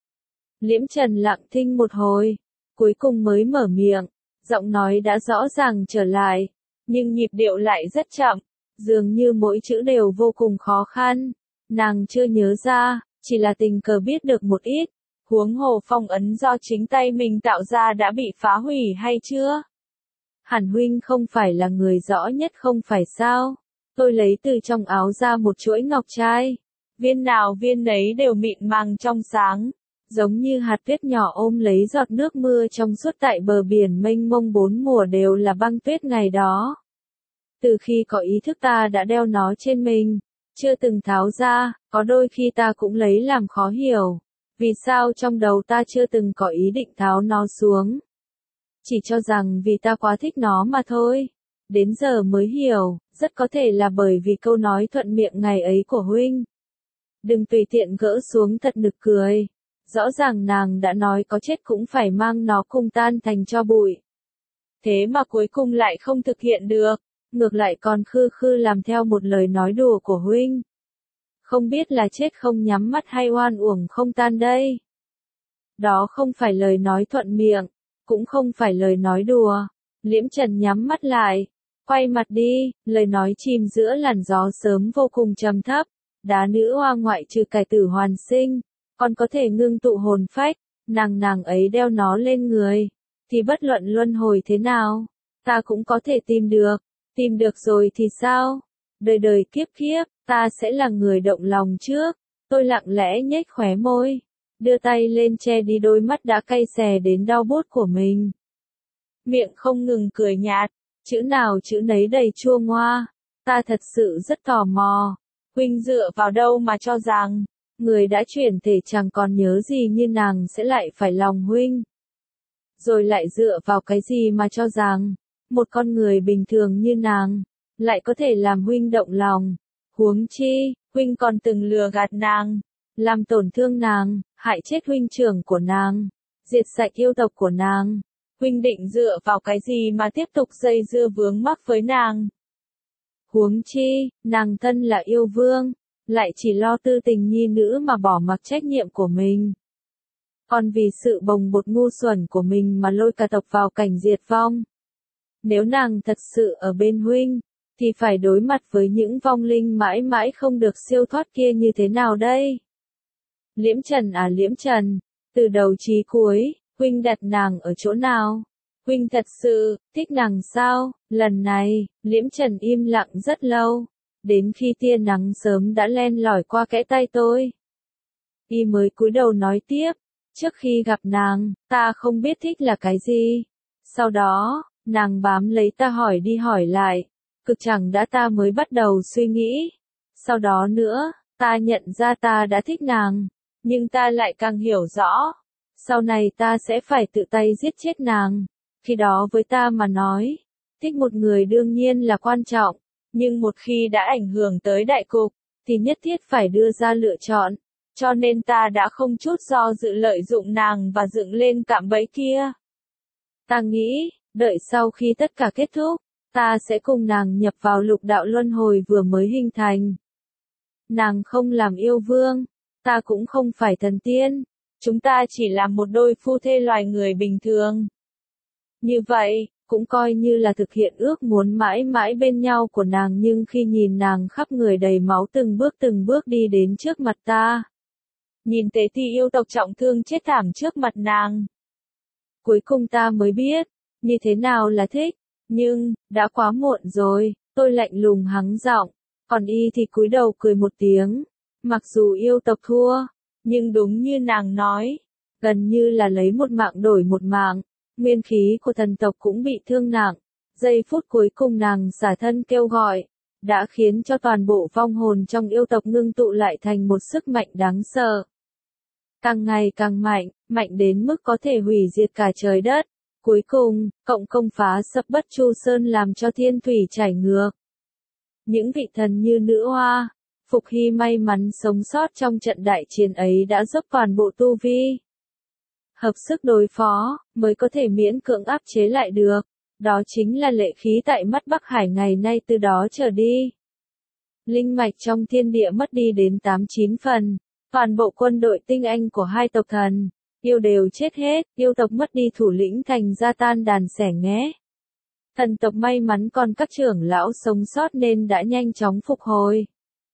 Liễm Trần lặng thinh một hồi, cuối cùng mới mở miệng, giọng nói đã rõ ràng trở lại, nhưng nhịp điệu lại rất chậm, dường như mỗi chữ đều vô cùng khó khăn. Nàng chưa nhớ ra, chỉ là tình cờ biết được một ít, huống hồ phong ấn do chính tay mình tạo ra đã bị phá hủy hay chưa? Hàn huynh không phải là người rõ nhất không phải sao? Tôi lấy từ trong áo ra một chuỗi ngọc trai. Viên nào viên nấy đều mịn màng trong sáng, giống như hạt tuyết nhỏ ôm lấy giọt nước mưa trong suốt tại bờ biển mênh mông bốn mùa đều là băng tuyết ngày đó. Từ khi có ý thức ta đã đeo nó trên mình, chưa từng tháo ra, có đôi khi ta cũng lấy làm khó hiểu. Vì sao trong đầu ta chưa từng có ý định tháo nó xuống? Chỉ cho rằng vì ta quá thích nó mà thôi. Đến giờ mới hiểu, rất có thể là bởi vì câu nói thuận miệng ngày ấy của huynh. Đừng tùy tiện gỡ xuống, thật nực cười. Rõ ràng nàng đã nói có chết cũng phải mang nó cùng tan thành tro bụi. Thế mà cuối cùng lại không thực hiện được, ngược lại còn khư khư làm theo một lời nói đùa của huynh. Không biết là chết không nhắm mắt hay oan uổng không tan đây. Đó không phải lời nói thuận miệng, cũng không phải lời nói đùa. Liễm Trần nhắm mắt lại, quay mặt đi, lời nói chìm giữa làn gió sớm vô cùng trầm thấp. Đá nữ hoa ngoại trừ cải tử hoàn sinh, còn có thể ngưng tụ hồn phách, nàng ấy đeo nó lên người, thì bất luận luân hồi thế nào, ta cũng có thể tìm được rồi thì sao? Đời đời kiếp kiếp, ta sẽ là người động lòng trước. Tôi lặng lẽ nhếch khóe môi, đưa tay lên che đi đôi mắt đã cay xè đến đau buốt của mình. Miệng không ngừng cười nhạt, chữ nào chữ nấy đầy chua ngoa, ta thật sự rất tò mò. Huynh dựa vào đâu mà cho rằng, người đã chuyển thể chẳng còn nhớ gì như nàng sẽ lại phải lòng huynh? Rồi lại dựa vào cái gì mà cho rằng, một con người bình thường như nàng, lại có thể làm huynh động lòng? Huống chi, huynh còn từng lừa gạt nàng, làm tổn thương nàng, hại chết huynh trưởng của nàng, diệt sạch yêu tộc của nàng. Huynh định dựa vào cái gì mà tiếp tục dây dưa vướng mắc với nàng? Huống chi, nàng thân là yêu vương, lại chỉ lo tư tình nhi nữ mà bỏ mặc trách nhiệm của mình. Còn vì sự bồng bột ngu xuẩn của mình mà lôi cả tộc vào cảnh diệt vong. Nếu nàng thật sự ở bên huynh, thì phải đối mặt với những vong linh mãi mãi không được siêu thoát kia như thế nào đây? Liễm Trần à Liễm Trần, từ đầu chí cuối, huynh đặt nàng ở chỗ nào? Huynh thật sự thích nàng sao? Lần này, Liễm Trần im lặng rất lâu, đến khi tia nắng sớm đã len lỏi qua kẽ tay tôi. Y mới cúi đầu nói tiếp, trước khi gặp nàng, ta không biết thích là cái gì. Sau đó, nàng bám lấy ta hỏi đi hỏi lại, cực chẳng đã ta mới bắt đầu suy nghĩ. Sau đó nữa, ta nhận ra ta đã thích nàng, nhưng ta lại càng hiểu rõ, sau này ta sẽ phải tự tay giết chết nàng. Khi đó với ta mà nói, thích một người đương nhiên là quan trọng, nhưng một khi đã ảnh hưởng tới đại cục, thì nhất thiết phải đưa ra lựa chọn, cho nên ta đã không chút do dự lợi dụng nàng và dựng lên cạm bẫy kia. Ta nghĩ, đợi sau khi tất cả kết thúc, ta sẽ cùng nàng nhập vào lục đạo luân hồi vừa mới hình thành. Nàng không làm yêu vương, ta cũng không phải thần tiên, chúng ta chỉ là một đôi phu thê loài người bình thường. Như vậy, cũng coi như là thực hiện ước muốn mãi mãi bên nhau của nàng, nhưng khi nhìn nàng khắp người đầy máu từng bước đi đến trước mặt ta. Nhìn tế thi yêu tộc trọng thương chết thảm trước mặt nàng. Cuối cùng ta mới biết, như thế nào là thích, nhưng, đã quá muộn rồi, tôi lạnh lùng hắng giọng, còn y thì cúi đầu cười một tiếng. Mặc dù yêu tộc thua, nhưng đúng như nàng nói, gần như là lấy một mạng đổi một mạng. Nguyên khí của thần tộc cũng bị thương nặng, giây phút cuối cùng nàng xả thân kêu gọi, đã khiến cho toàn bộ vong hồn trong yêu tộc ngưng tụ lại thành một sức mạnh đáng sợ. Càng ngày càng mạnh, mạnh đến mức có thể hủy diệt cả trời đất. Cuối cùng, cộng công phá sập Bất Chu Sơn làm cho thiên thủy chảy ngược. Những vị thần như nữ hoa, Phục Hy may mắn sống sót trong trận đại chiến ấy đã dốc toàn bộ tu vi. Hợp sức đối phó, mới có thể miễn cưỡng áp chế lại được. Đó chính là lệ khí tại mắt Bắc Hải ngày nay từ đó trở đi. Linh mạch trong thiên địa mất đi đến 8-9 phần. Toàn bộ quân đội tinh anh của hai tộc thần, yêu đều chết hết, yêu tộc mất đi thủ lĩnh thành ra tan đàn xẻ nghé. Thần tộc may mắn còn các trưởng lão sống sót nên đã nhanh chóng phục hồi.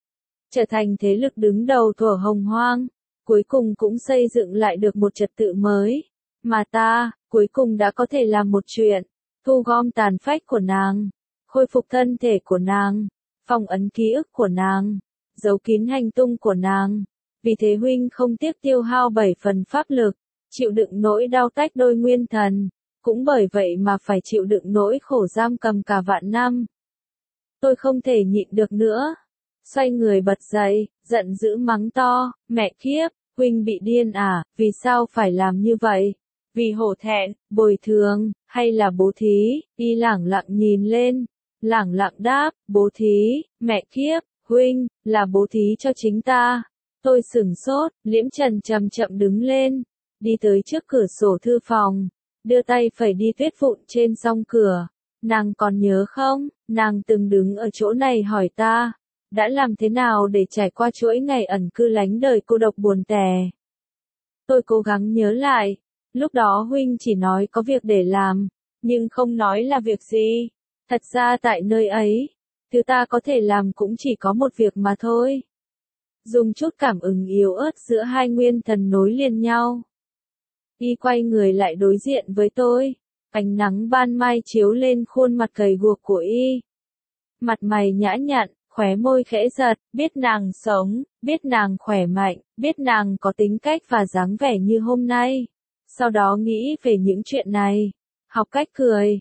Trở thành thế lực đứng đầu thuở hồng hoang. Cuối cùng cũng xây dựng lại được một trật tự mới. Mà ta, cuối cùng đã có thể làm một chuyện. thu gom tàn phách của nàng, khôi phục thân thể của nàng, phong ấn ký ức của nàng, giấu kín hành tung của nàng. Vì thế huynh không tiếc tiêu hao 7 phần pháp lực, chịu đựng nỗi đau tách đôi nguyên thần, cũng bởi vậy mà phải chịu đựng nỗi khổ giam cầm cả vạn năm. Tôi không thể nhịn được nữa. Xoay người bật dậy, giận dữ mắng to, mẹ kiếp, huynh bị điên à, vì sao phải làm như vậy? Vì hổ thẹn, bồi thường, hay là bố thí? Y lẳng lặng nhìn lên, lẳng lặng đáp, bố thí, mẹ kiếp, huynh, là bố thí cho chính ta. Tôi sửng sốt, Liễm Trần chậm chậm đứng lên, đi tới trước cửa sổ thư phòng, đưa tay phẩy đi tuyết vụn trên song cửa. Nàng còn nhớ không, nàng từng đứng ở chỗ này hỏi ta, đã làm thế nào để trải qua chuỗi ngày ẩn cư lánh đời cô độc buồn tẻ. Tôi cố gắng nhớ lại, lúc đó huynh chỉ nói có việc để làm, nhưng không nói là việc gì. Thật ra tại nơi ấy, thứ ta có thể làm cũng chỉ có một việc mà thôi. Dùng chút cảm ứng yếu ớt giữa hai nguyên thần nối liền nhau. Y quay người lại đối diện với tôi, ánh nắng ban mai chiếu lên khuôn mặt gầy guộc của Y. Mặt mày nhã nhặn, khóe môi khẽ giật, biết nàng sống, biết nàng khỏe mạnh, biết nàng có tính cách và dáng vẻ như hôm nay. Sau đó nghĩ về những chuyện này. Học cách cười.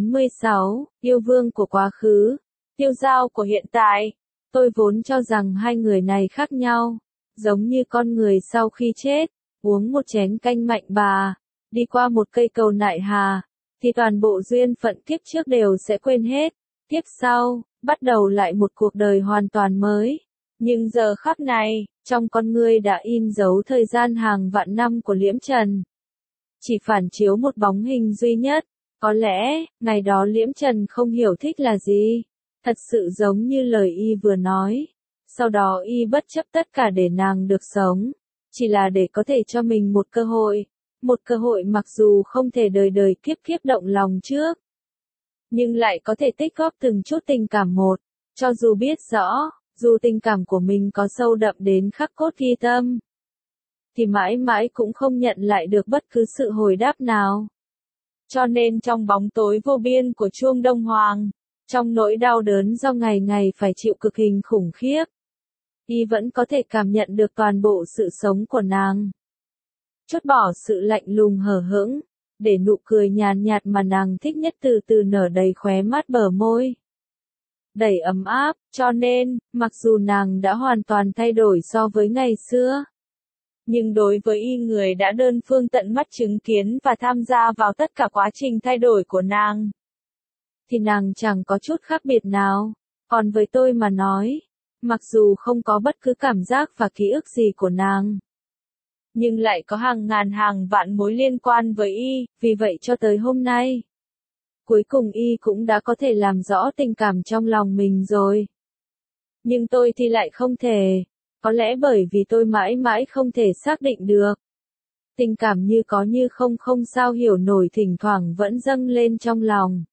46. Yêu vương của quá khứ, tiêu dao của hiện tại. Tôi vốn cho rằng hai người này khác nhau, giống như con người sau khi chết, uống một chén canh mạnh bà, đi qua một cây cầu nại hà, thì toàn bộ duyên phận kiếp trước đều sẽ quên hết. Kiếp sau, bắt đầu lại một cuộc đời hoàn toàn mới. Nhưng giờ khắc này, trong con ngươi đã in dấu thời gian hàng vạn năm của Liễm Trần. Chỉ phản chiếu một bóng hình duy nhất. Có lẽ, ngày đó Liễm Trần không hiểu thích là gì. Thật sự giống như lời Y vừa nói. Sau đó Y bất chấp tất cả để nàng được sống. Chỉ là để có thể cho mình một cơ hội. Một cơ hội mặc dù không thể đời đời kiếp kiếp động lòng trước. Nhưng lại có thể tích góp từng chút tình cảm một. Cho dù biết rõ, dù tình cảm của mình có sâu đậm đến khắc cốt ghi tâm, thì mãi mãi cũng không nhận lại được bất cứ sự hồi đáp nào. Cho nên trong bóng tối vô biên của chuông Đông Hoàng, trong nỗi đau đớn do ngày ngày phải chịu cực hình khủng khiếp, Y vẫn có thể cảm nhận được toàn bộ sự sống của nàng. Chốt bỏ sự lạnh lùng hờ hững, để nụ cười nhàn nhạt mà nàng thích nhất từ từ nở đầy khóe mắt bờ môi. Đầy ấm áp, cho nên, mặc dù nàng đã hoàn toàn thay đổi so với ngày xưa, nhưng đối với Y, người đã đơn phương tận mắt chứng kiến và tham gia vào tất cả quá trình thay đổi của nàng, thì nàng chẳng có chút khác biệt nào. Còn với tôi mà nói, mặc dù không có bất cứ cảm giác và ký ức gì của nàng, nhưng lại có hàng ngàn hàng vạn mối liên quan với Y, vì vậy cho tới hôm nay, cuối cùng Y cũng đã có thể làm rõ tình cảm trong lòng mình rồi. Nhưng tôi thì lại không thể. Có lẽ bởi vì tôi mãi mãi không thể xác định được. Tình cảm như có như không sao hiểu nổi thỉnh thoảng vẫn dâng lên trong lòng.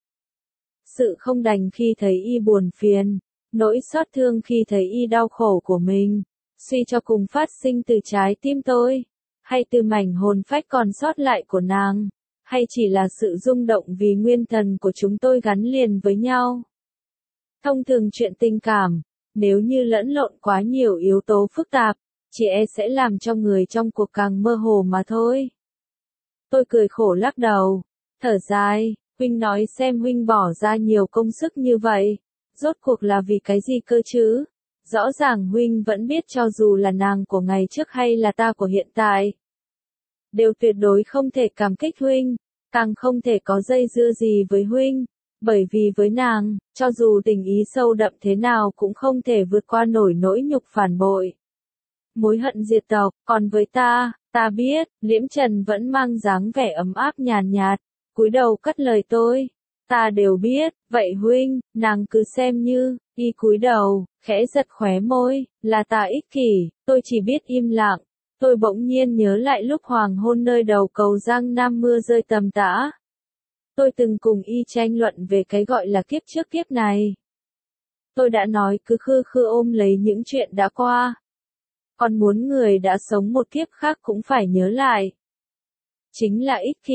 Sự không đành khi thấy Y buồn phiền, nỗi xót thương khi thấy Y đau khổ của mình, suy cho cùng phát sinh từ trái tim tôi, hay từ mảnh hồn phách còn sót lại của nàng, hay chỉ là sự rung động vì nguyên thần của chúng tôi gắn liền với nhau. Thông thường chuyện tình cảm, nếu như lẫn lộn quá nhiều yếu tố phức tạp, chỉ sẽ làm cho người trong cuộc càng mơ hồ mà thôi. Tôi cười khổ lắc đầu, thở dài, huynh nói xem huynh bỏ ra nhiều công sức như vậy, rốt cuộc là vì cái gì cơ chứ? Rõ ràng huynh vẫn biết cho dù là nàng của ngày trước hay là ta của hiện tại, đều tuyệt đối không thể cảm kích huynh, càng không thể có dây dưa gì với huynh. Bởi vì với nàng, cho dù tình ý sâu đậm thế nào cũng không thể vượt qua nổi nỗi nhục phản bội. Mối hận diệt tộc, còn với ta biết, Liễm Trần vẫn mang dáng vẻ ấm áp nhàn nhạt, cúi đầu cất lời tôi. Ta đều biết, vậy huynh, nàng cứ xem như, Y cúi đầu, khẽ giật khóe môi, là ta ích kỷ, tôi chỉ biết im lặng. Tôi bỗng nhiên nhớ lại lúc hoàng hôn nơi đầu cầu Giang Nam mưa rơi tầm tã. Tôi từng cùng Y tranh luận về cái gọi là kiếp trước kiếp này. Tôi đã nói cứ khư khư ôm lấy những chuyện đã qua. Còn muốn người đã sống một kiếp khác cũng phải nhớ lại. Chính là ích kỷ,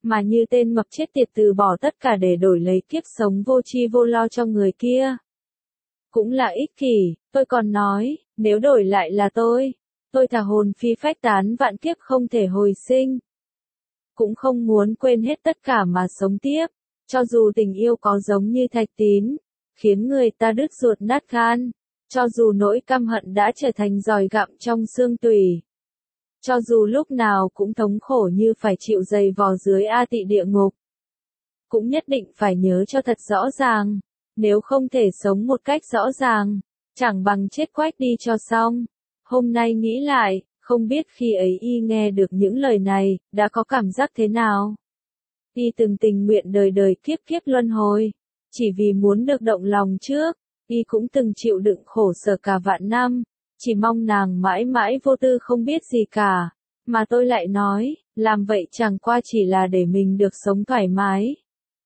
mà như tên mập chết tiệt từ bỏ tất cả để đổi lấy kiếp sống vô tri vô lo cho người kia. Cũng là ích kỷ, tôi còn nói, nếu đổi lại là tôi thà hồn phi phách tán vạn kiếp không thể hồi sinh. Cũng không muốn quên hết tất cả mà sống tiếp, cho dù tình yêu có giống như thạch tín, khiến người ta đứt ruột nát gan, cho dù nỗi căm hận đã trở thành giòi gặm trong xương tủy. Cho dù lúc nào cũng thống khổ như phải chịu giày vò dưới A Tị địa ngục. Cũng nhất định phải nhớ cho thật rõ ràng, nếu không thể sống một cách rõ ràng, chẳng bằng chết quách đi cho xong. Hôm nay nghĩ lại, không biết khi ấy y nghe được những lời này, đã có cảm giác thế nào. Y từng tình nguyện đời đời kiếp kiếp luân hồi, chỉ vì muốn được động lòng trước, y cũng từng chịu đựng khổ sở cả vạn năm, chỉ mong nàng mãi mãi vô tư không biết gì cả. Mà tôi lại nói, làm vậy chẳng qua chỉ là để mình được sống thoải mái.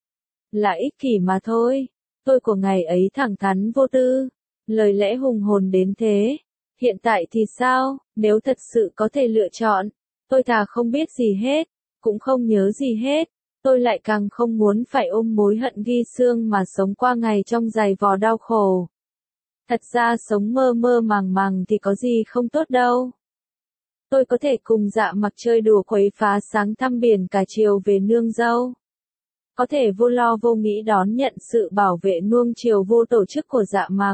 Là ích kỷ mà thôi. Tôi của ngày ấy thẳng thắn vô tư, lời lẽ hùng hồn đến thế. Hiện tại thì sao, nếu thật sự có thể lựa chọn, tôi thà không biết gì hết, cũng không nhớ gì hết. Tôi lại càng không muốn phải ôm mối hận ghi xương mà sống qua ngày trong giày vò đau khổ. Thật ra sống mơ mơ màng màng thì có gì không tốt đâu. Tôi có thể cùng Dạ Mặc chơi đùa quấy phá sáng thăm biển cả chiều về nương dâu. Có thể vô lo vô nghĩ đón nhận sự bảo vệ nuông chiều vô tổ chức của Dạ Mặc.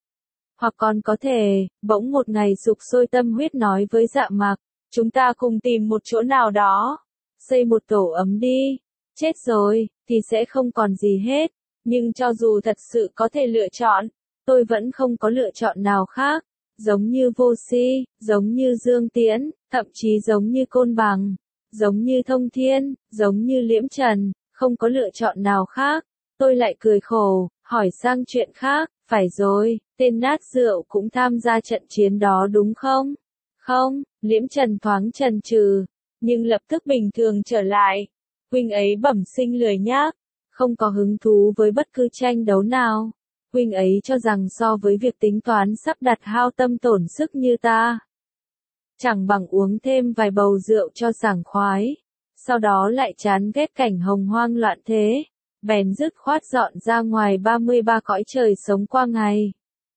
Hoặc còn có thể, bỗng một ngày sục sôi tâm huyết nói với Dạ Mặc, chúng ta cùng tìm một chỗ nào đó, xây một tổ ấm đi. Chết rồi, thì sẽ không còn gì hết. Nhưng cho dù thật sự có thể lựa chọn, tôi vẫn không có lựa chọn nào khác. Giống như Vô Si, giống như Dương Tiễn, thậm chí giống như Côn Bằng, giống như Thông Thiên, giống như Liễm Trần, không có lựa chọn nào khác. Tôi lại cười khổ, hỏi sang chuyện khác, phải rồi, tên nát rượu cũng tham gia trận chiến đó đúng không? Không, Liễm Trần thoáng chần chừ, nhưng lập tức bình thường trở lại. Huynh ấy bẩm sinh lười nhác, không có hứng thú với bất cứ tranh đấu nào. Huynh ấy cho rằng so với việc tính toán sắp đặt hao tâm tổn sức như ta, chẳng bằng uống thêm vài bầu rượu cho sảng khoái. Sau đó lại chán ghét cảnh hồng hoang loạn thế, bèn dứt khoát dọn ra ngoài 33 cõi trời sống qua ngày.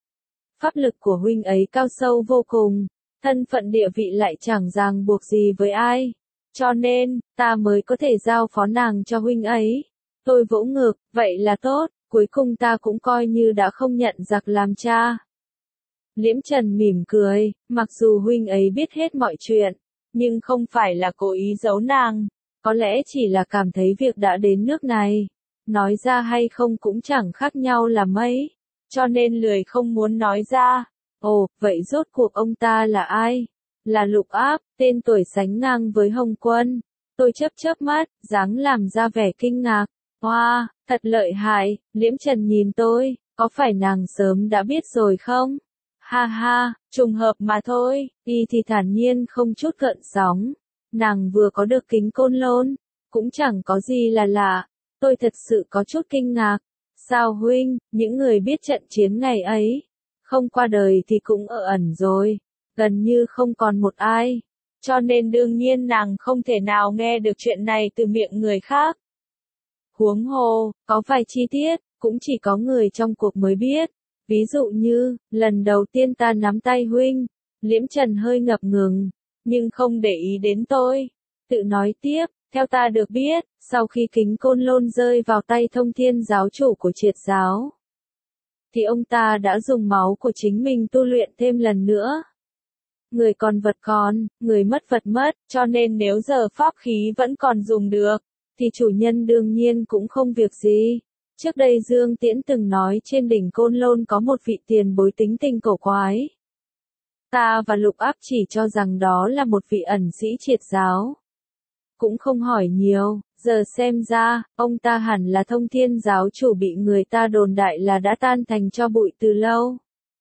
Pháp lực của huynh ấy cao sâu vô cùng, thân phận địa vị lại chẳng ràng buộc gì với ai. Cho nên, ta mới có thể giao phó nàng cho huynh ấy. Tôi vỗ ngực, vậy là tốt, cuối cùng ta cũng coi như đã không nhận giặc làm cha. Liễm Trần mỉm cười, mặc dù huynh ấy biết hết mọi chuyện, nhưng không phải là cố ý giấu nàng. Có lẽ chỉ là cảm thấy việc đã đến nước này, nói ra hay không cũng chẳng khác nhau là mấy, cho nên lười không muốn nói ra. Ồ, vậy rốt cuộc ông ta là ai? Là Lục Áp, tên tuổi sánh ngang với Hồng Quân. Tôi chớp chớp mắt, dáng làm ra vẻ kinh ngạc. Wow, thật lợi hại. Liễm Trần nhìn tôi, có phải nàng sớm đã biết rồi không? Ha ha, trùng hợp mà thôi. Y thì thản nhiên không chút gợn sóng. Nàng vừa có được kính Côn Lôn, cũng chẳng có gì là lạ. Tôi thật sự có chút kinh ngạc. Sao huynh, những người biết trận chiến ngày ấy, không qua đời thì cũng ở ẩn rồi, gần như không còn một ai. Cho nên đương nhiên nàng không thể nào nghe được chuyện này từ miệng người khác. Huống hồ, có vài chi tiết, cũng chỉ có người trong cuộc mới biết. Ví dụ như, lần đầu tiên ta nắm tay huynh, Liễm Trần hơi ngập ngừng, nhưng không để ý đến tôi. Tự nói tiếp, theo ta được biết, sau khi kính Côn Lôn rơi vào tay Thông Thiên giáo chủ của Triệt giáo, thì ông ta đã dùng máu của chính mình tu luyện thêm lần nữa. Người còn vật còn, người mất vật mất, cho nên nếu giờ pháp khí vẫn còn dùng được, thì chủ nhân đương nhiên cũng không việc gì. Trước đây Dương Tiễn từng nói trên đỉnh Côn Lôn có một vị tiền bối tính tình cổ quái. Ta và Lục Áp chỉ cho rằng đó là một vị ẩn sĩ Triệt giáo. Cũng không hỏi nhiều, giờ xem ra, ông ta hẳn là Thông Thiên giáo chủ bị người ta đồn đại là đã tan thành tro bụi từ lâu.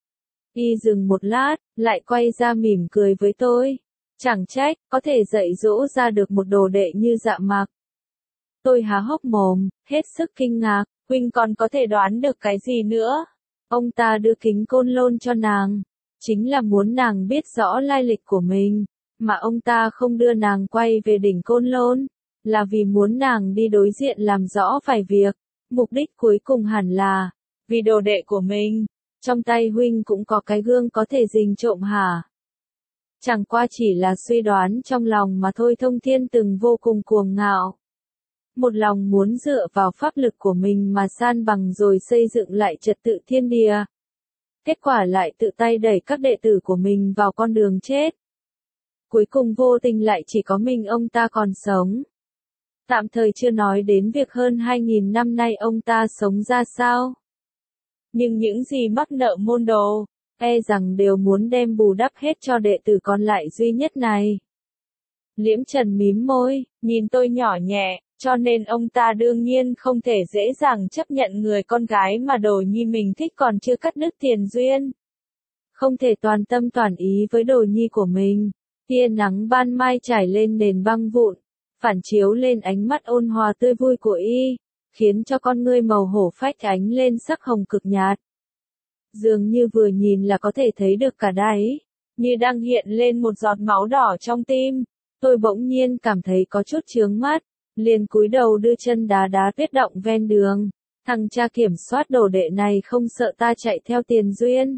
Y dừng một lát, lại quay ra mỉm cười với tôi. Chẳng trách, có thể dạy dỗ ra được một đồ đệ như Dạ Mặc. Tôi há hốc mồm, hết sức kinh ngạc, huynh còn có thể đoán được cái gì nữa? Ông ta đưa kính Côn Lôn cho nàng, chính là muốn nàng biết rõ lai lịch của mình, mà ông ta không đưa nàng quay về đỉnh Côn Lôn, là vì muốn nàng đi đối diện làm rõ vài việc, mục đích cuối cùng hẳn là, vì đồ đệ của mình, trong tay huynh cũng có cái gương có thể rình trộm hả? Chẳng qua chỉ là suy đoán trong lòng mà thôi. Thông Thiên từng vô cùng cuồng ngạo. Một lòng muốn dựa vào pháp lực của mình mà san bằng rồi xây dựng lại trật tự thiên địa. Kết quả lại tự tay đẩy các đệ tử của mình vào con đường chết. Cuối cùng vô tình lại chỉ có mình ông ta còn sống. Tạm thời chưa nói đến việc hơn 2.000 năm nay ông ta sống ra sao. Nhưng những gì mắc nợ môn đồ, e rằng đều muốn đem bù đắp hết cho đệ tử còn lại duy nhất này. Liễm Trần mím môi, nhìn tôi nhỏ nhẹ, cho nên ông ta đương nhiên không thể dễ dàng chấp nhận người con gái mà Đồ Nhi mình thích còn chưa cắt đứt tiền duyên. Không thể toàn tâm toàn ý với Đồ Nhi của mình. Tia nắng ban mai trải lên nền băng vụn, phản chiếu lên ánh mắt ôn hòa tươi vui của y, khiến cho con ngươi màu hổ phách ánh lên sắc hồng cực nhạt. Dường như vừa nhìn là có thể thấy được cả đáy, như đang hiện lên một giọt máu đỏ trong tim. Tôi bỗng nhiên cảm thấy có chút chướng mắt, liền cúi đầu đưa chân đá đá tuyết động ven đường. Thằng cha kiểm soát đồ đệ này không sợ ta chạy theo tiền duyên.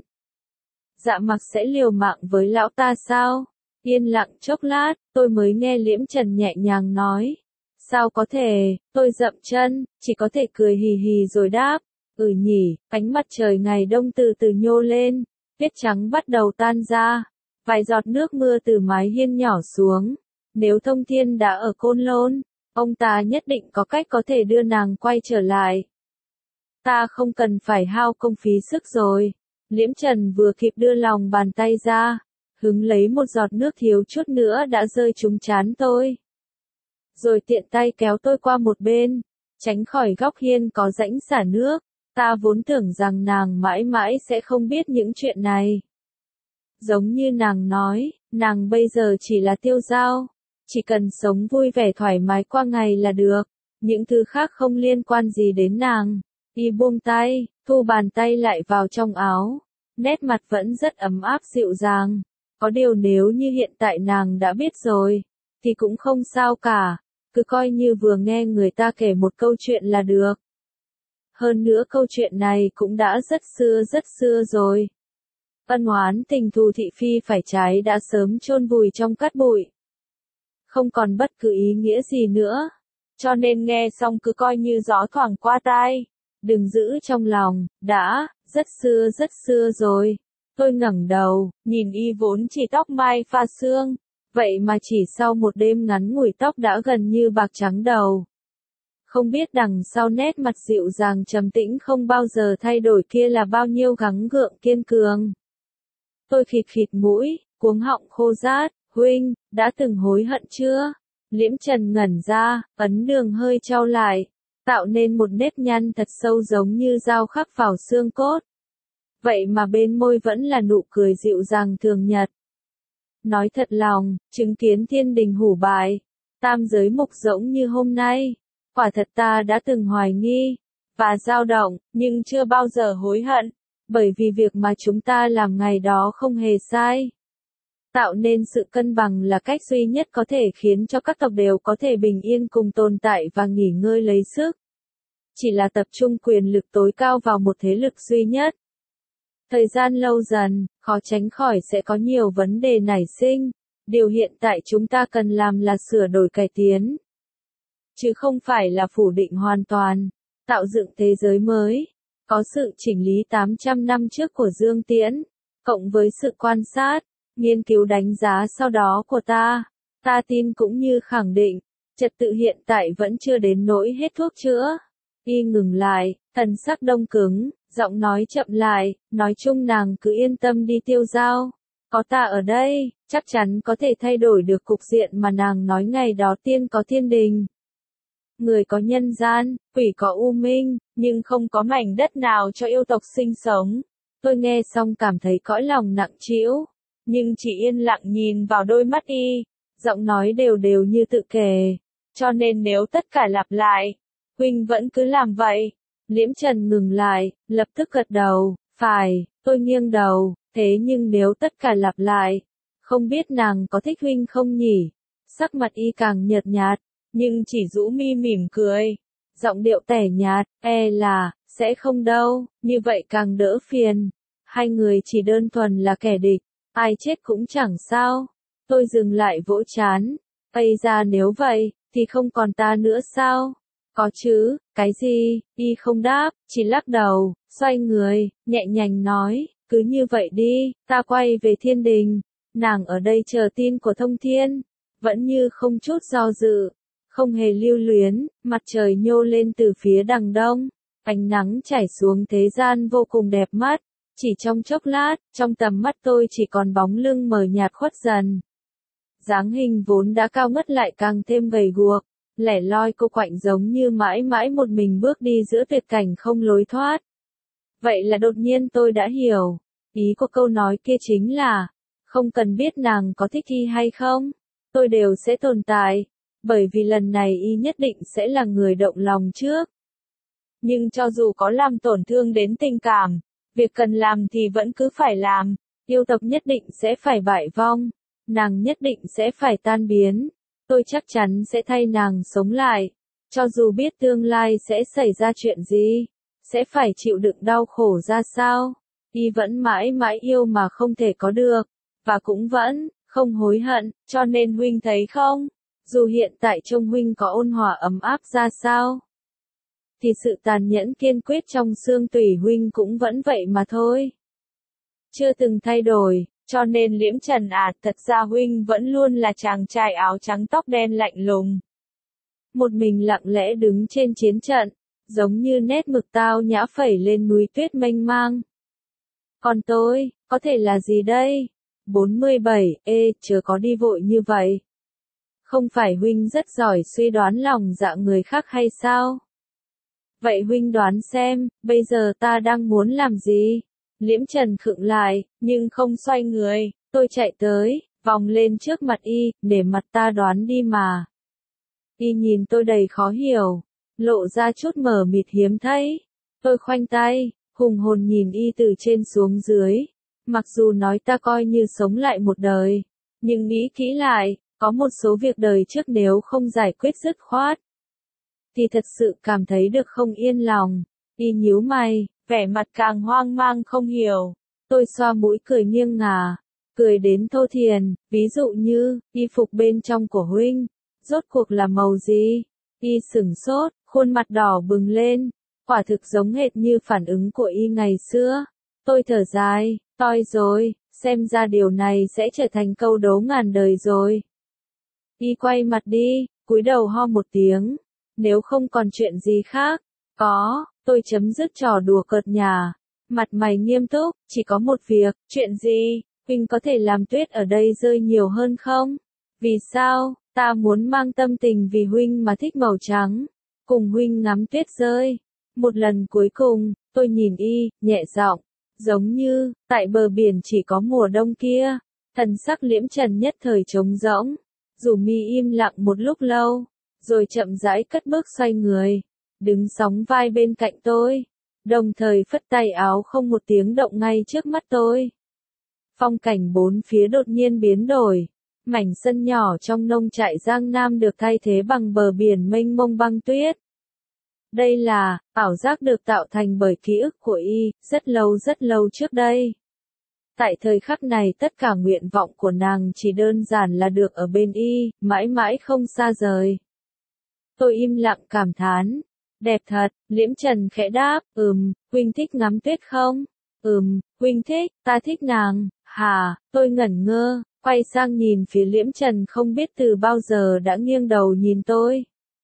Dạ mặc sẽ liều mạng với lão ta sao? Yên lặng chốc lát, tôi mới nghe Liễm Trần nhẹ nhàng nói. Sao có thể, tôi dậm chân, chỉ có thể cười hì hì rồi đáp. Nhỉ, ánh mặt trời ngày đông từ từ nhô lên, tuyết trắng bắt đầu tan ra. Vài giọt nước mưa từ mái hiên nhỏ xuống. Nếu Thông Thiên đã ở Côn Lôn, ông ta nhất định có cách có thể đưa nàng quay trở lại. Ta không cần phải hao công phí sức rồi. Liễm Trần vừa kịp đưa lòng bàn tay ra, hứng lấy một giọt nước thiếu chút nữa đã rơi trúng trán tôi. Rồi tiện tay kéo tôi qua một bên, tránh khỏi góc hiên có rãnh xả nước. Ta vốn tưởng rằng nàng mãi mãi sẽ không biết những chuyện này. Giống như nàng nói, nàng bây giờ chỉ là tiêu dao, chỉ cần sống vui vẻ thoải mái qua ngày là được, những thứ khác không liên quan gì đến nàng. Y buông tay, thu bàn tay lại vào trong áo, nét mặt vẫn rất ấm áp dịu dàng. Có điều nếu như hiện tại nàng đã biết rồi, thì cũng không sao cả, cứ coi như vừa nghe người ta kể một câu chuyện là được. Hơn nữa câu chuyện này cũng đã rất xưa rồi. Ân oán tình thù thị phi phải trái đã sớm chôn vùi trong cát bụi. Không còn bất cứ ý nghĩa gì nữa. Cho nên nghe xong cứ coi như gió thoảng qua tai. Đừng giữ trong lòng, đã, rất xưa rồi. Tôi ngẩng đầu, nhìn y vốn chỉ tóc mai pha sương. Vậy mà chỉ sau một đêm ngắn ngủi tóc đã gần như bạc trắng đầu. Không biết đằng sau nét mặt dịu dàng trầm tĩnh không bao giờ thay đổi kia là bao nhiêu gắng gượng kiên cường. Tôi khịt mũi, cuống họng khô rát, huynh, đã từng hối hận chưa? Liễm Trần ngẩn ra, ấn đường hơi trao lại, tạo nên một nếp nhăn thật sâu giống như dao khắc vào xương cốt. Vậy mà bên môi vẫn là nụ cười dịu dàng thường nhật. Nói thật lòng, chứng kiến thiên đình hủ bại, tam giới mục rỗng như hôm nay. Quả thật ta đã từng hoài nghi, và dao động, nhưng chưa bao giờ hối hận, bởi vì việc mà chúng ta làm ngày đó không hề sai. Tạo nên sự cân bằng là cách duy nhất có thể khiến cho các tộc đều có thể bình yên cùng tồn tại và nghỉ ngơi lấy sức. Chỉ là tập trung quyền lực tối cao vào một thế lực duy nhất. Thời gian lâu dần, khó tránh khỏi sẽ có nhiều vấn đề nảy sinh. Điều hiện tại chúng ta cần làm là sửa đổi cải tiến. Chứ không phải là phủ định hoàn toàn, tạo dựng thế giới mới. Có sự chỉnh lý 800 năm trước của Dương Tiễn, cộng với sự quan sát, nghiên cứu đánh giá sau đó của ta tin cũng như khẳng định, trật tự hiện tại vẫn chưa đến nỗi hết thuốc chữa. Y ngừng lại, thần sắc đông cứng, giọng nói chậm lại, nói chung nàng cứ yên tâm đi tiêu dao. Có ta ở đây, chắc chắn có thể thay đổi được cục diện mà nàng nói ngày đó tiên có thiên đình. Người có nhân gian, quỷ có u minh, nhưng không có mảnh đất nào cho yêu tộc sinh sống. Tôi nghe xong cảm thấy cõi lòng nặng trĩu, nhưng chỉ yên lặng nhìn vào đôi mắt y, giọng nói đều như tự kể. Cho nên nếu tất cả lặp lại, huynh vẫn cứ làm vậy. Liễm Trần ngừng lại, lập tức gật đầu, phải, tôi nghiêng đầu, thế nhưng nếu tất cả lặp lại, không biết nàng có thích huynh không nhỉ? Sắc mặt y càng nhợt nhạt, nhưng chỉ rũ mi mỉm cười. Giọng điệu tẻ nhạt, là, sẽ không đâu, như vậy càng đỡ phiền. Hai người chỉ đơn thuần là kẻ địch, ai chết cũng chẳng sao. Tôi dừng lại vỗ trán. Ra nếu vậy, thì không còn ta nữa sao? Có chứ, cái gì? Y không đáp, chỉ lắc đầu, xoay người, nhẹ nhàng nói, cứ như vậy đi, ta quay về thiên đình. Nàng ở đây chờ tin của Thông Thiên, vẫn như không chút do dự, không hề lưu luyến. Mặt trời nhô lên từ phía đằng đông, ánh nắng chảy xuống thế gian vô cùng đẹp mắt. Chỉ trong chốc lát, trong tầm mắt tôi chỉ còn bóng lưng mờ nhạt khuất dần. Dáng hình vốn đã cao ngất lại càng thêm gầy guộc, lẻ loi cô quạnh giống như mãi mãi một mình bước đi giữa tuyệt cảnh không lối thoát. Vậy là đột nhiên tôi đã hiểu, ý của câu nói kia chính là, không cần biết nàng có thích y hay không, tôi đều sẽ tồn tại, bởi vì lần này y nhất định sẽ là người động lòng trước. Nhưng cho dù có làm tổn thương đến tình cảm, việc cần làm thì vẫn cứ phải làm, yêu tộc nhất định sẽ phải bại vong, nàng nhất định sẽ phải tan biến, tôi chắc chắn sẽ thay nàng sống lại, cho dù biết tương lai sẽ xảy ra chuyện gì, sẽ phải chịu đựng đau khổ ra sao, y vẫn mãi mãi yêu mà không thể có được, và cũng vẫn không hối hận, cho nên huynh thấy không, dù hiện tại trông huynh có ôn hòa ấm áp ra sao, thì sự tàn nhẫn kiên quyết trong xương tủy huynh cũng vẫn vậy mà thôi. Chưa từng thay đổi, cho nên Liễm Trần thật ra huynh vẫn luôn là chàng trai áo trắng tóc đen lạnh lùng. Một mình lặng lẽ đứng trên chiến trận, giống như nét mực tao nhã phẩy lên núi tuyết mênh mang. Còn tôi, có thể là gì đây? 47, chớ có đi vội như vậy. Không phải huynh rất giỏi suy đoán lòng dạ người khác hay sao? Vậy huynh đoán xem, bây giờ ta đang muốn làm gì? Liễm Trần khựng lại, nhưng không xoay người, tôi chạy tới, vòng lên trước mặt y, để mặt ta đoán đi mà. Y nhìn tôi đầy khó hiểu, lộ ra chút mờ mịt hiếm thấy. Tôi khoanh tay, hùng hồn nhìn y từ trên xuống dưới. Mặc dù nói ta coi như sống lại một đời, nhưng nghĩ kỹ lại, có một số việc đời trước nếu không giải quyết dứt khoát, thì thật sự cảm thấy được không yên lòng. Y nhíu mày, vẻ mặt càng hoang mang không hiểu. Tôi xoa mũi cười nghiêng ngả, cười đến thô thiền, ví dụ như, y phục bên trong của huynh, rốt cuộc là màu gì? Y sửng sốt, khuôn mặt đỏ bừng lên, quả thực giống hệt như phản ứng của y ngày xưa. Tôi thở dài, toi rồi, xem ra điều này sẽ trở thành câu đố ngàn đời rồi. Y quay mặt đi, cúi đầu ho một tiếng, nếu không còn chuyện gì khác, tôi chấm dứt trò đùa cợt nhả, mặt mày nghiêm túc, chỉ có một việc, chuyện gì, huynh có thể làm tuyết ở đây rơi nhiều hơn không? Vì sao, ta muốn mang tâm tình vì huynh mà thích màu trắng, cùng huynh ngắm tuyết rơi. Một lần cuối cùng, tôi nhìn y, nhẹ giọng, giống như, tại bờ biển chỉ có mùa đông kia, thần sắc Liễm Trần nhất thời trống rỗng, Dù Mi im lặng một lúc lâu, rồi chậm rãi cất bước xoay người, đứng sóng vai bên cạnh tôi, đồng thời phất tay áo không một tiếng động ngay trước mắt tôi. Phong cảnh bốn phía đột nhiên biến đổi, mảnh sân nhỏ trong nông trại Giang Nam được thay thế bằng bờ biển mênh mông băng tuyết. Đây là ảo giác được tạo thành bởi ký ức của y, rất lâu trước đây. Tại thời khắc này tất cả nguyện vọng của nàng chỉ đơn giản là được ở bên y, mãi mãi không xa rời. Tôi im lặng cảm thán. Đẹp thật, Liễm Trần khẽ đáp, huynh thích ngắm tuyết không? Huynh thích, ta thích nàng, hả, tôi ngẩn ngơ, quay sang nhìn phía Liễm Trần không biết từ bao giờ đã nghiêng đầu nhìn tôi.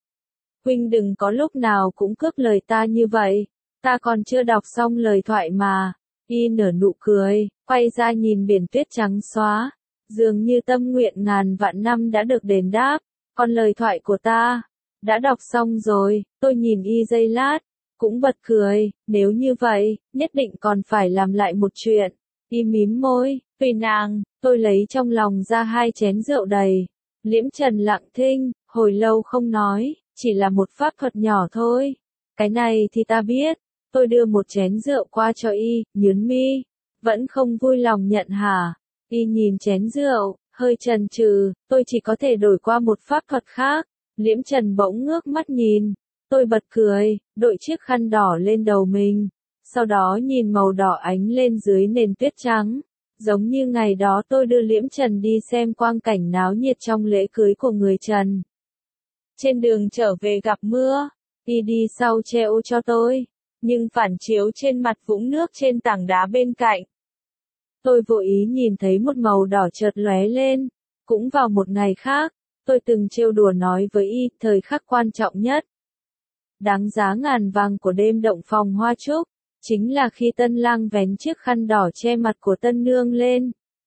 Huynh đừng có lúc nào cũng cướp lời ta như vậy, ta còn chưa đọc xong lời thoại mà. Y nở nụ cười, quay ra nhìn biển tuyết trắng xóa, dường như tâm nguyện ngàn vạn năm đã được đền đáp, còn lời thoại của ta đã đọc xong rồi. Tôi nhìn y giây lát, cũng bật cười, nếu như vậy, nhất định còn phải làm lại một chuyện. Y mím môi, tùy nàng. Tôi lấy trong lòng ra 2 chén rượu đầy. Liễm Trần lặng thinh, hồi lâu không nói, chỉ là một pháp thuật nhỏ thôi. Cái này thì ta biết. Tôi đưa một chén rượu qua cho y, nhướng mi, vẫn không vui lòng nhận hả? Y nhìn chén rượu, hơi chần chừ, tôi chỉ có thể đổi qua một pháp thuật khác. Liễm Trần bỗng ngước mắt nhìn, tôi bật cười, đội chiếc khăn đỏ lên đầu mình, sau đó nhìn màu đỏ ánh lên dưới nền tuyết trắng, giống như ngày đó tôi đưa Liễm Trần đi xem quang cảnh náo nhiệt trong lễ cưới của người Trần. Trên đường trở về gặp mưa, đi sau che ô cho tôi, nhưng phản chiếu trên mặt vũng nước trên tảng đá bên cạnh. Tôi vô ý nhìn thấy một màu đỏ chợt lóe lên, cũng vào một ngày khác, tôi từng trêu đùa nói với thời khắc quan trọng nhất. Đáng giá ngàn vàng của đêm động phòng hoa trúc, chính là khi tân lang vén chiếc khăn đỏ che mặt của tân nương lên.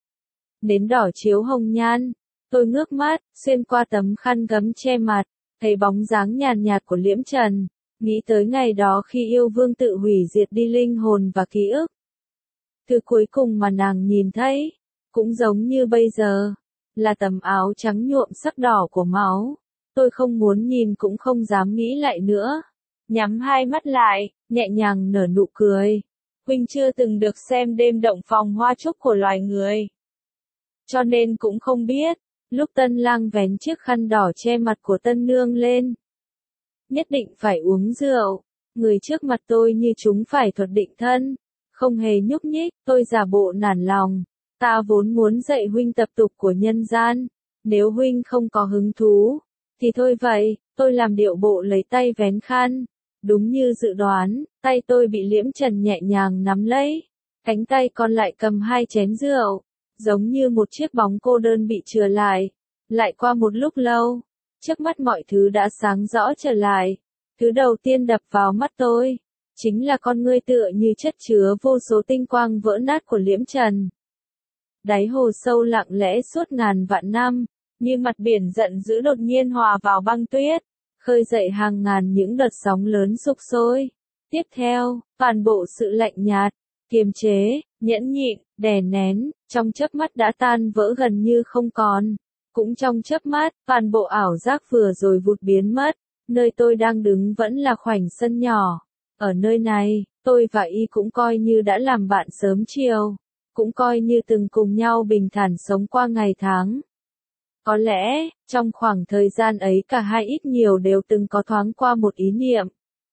Nến đỏ chiếu hồng nhan, tôi ngước mắt, xuyên qua tấm khăn gấm che mặt, thấy bóng dáng nhàn nhạt của Liễm Trần, nghĩ tới ngày đó khi yêu vương tự hủy diệt đi linh hồn và ký ức. Thứ cuối cùng mà nàng nhìn thấy, cũng giống như bây giờ, là tấm áo trắng nhuộm sắc đỏ của máu. Tôi không muốn nhìn cũng không dám nghĩ lại nữa. Nhắm hai mắt lại, nhẹ nhàng nở nụ cười. Huynh chưa từng được xem đêm động phòng hoa trúc của loài người, cho nên cũng không biết, lúc tân lang vén chiếc khăn đỏ che mặt của tân nương lên. Nhất định phải uống rượu, người trước mặt tôi như chúng phải thuật định thân, không hề nhúc nhích, tôi giả bộ nản lòng. Ta vốn muốn dạy huynh tập tục của nhân gian, nếu huynh không có hứng thú, thì thôi vậy, tôi làm điệu bộ lấy tay vén khăn. Đúng như dự đoán, tay tôi bị Liễm Trần nhẹ nhàng nắm lấy, cánh tay còn lại cầm hai chén rượu, giống như một chiếc bóng cô đơn bị chừa lại. Lại qua một lúc lâu, trước mắt mọi thứ đã sáng rõ trở lại. Thứ đầu tiên đập vào mắt tôi, chính là con ngươi tựa như chất chứa vô số tinh quang vỡ nát của Liễm Trần. Đáy hồ sâu lặng lẽ suốt ngàn vạn năm, như mặt biển giận dữ đột nhiên hòa vào băng tuyết, khơi dậy hàng ngàn những đợt sóng lớn sục sôi. Tiếp theo, toàn bộ sự lạnh nhạt, kiềm chế, nhẫn nhịn, đè nén, trong chớp mắt đã tan vỡ gần như không còn. Cũng trong chớp mắt, toàn bộ ảo giác vừa rồi vụt biến mất. Nơi tôi đang đứng vẫn là khoảnh sân nhỏ. Ở nơi này, tôi và cũng coi như đã làm bạn sớm chiều. Cũng coi như từng cùng nhau bình thản sống qua ngày tháng. Có lẽ, trong khoảng thời gian ấy cả hai ít nhiều đều từng có thoáng qua một ý niệm.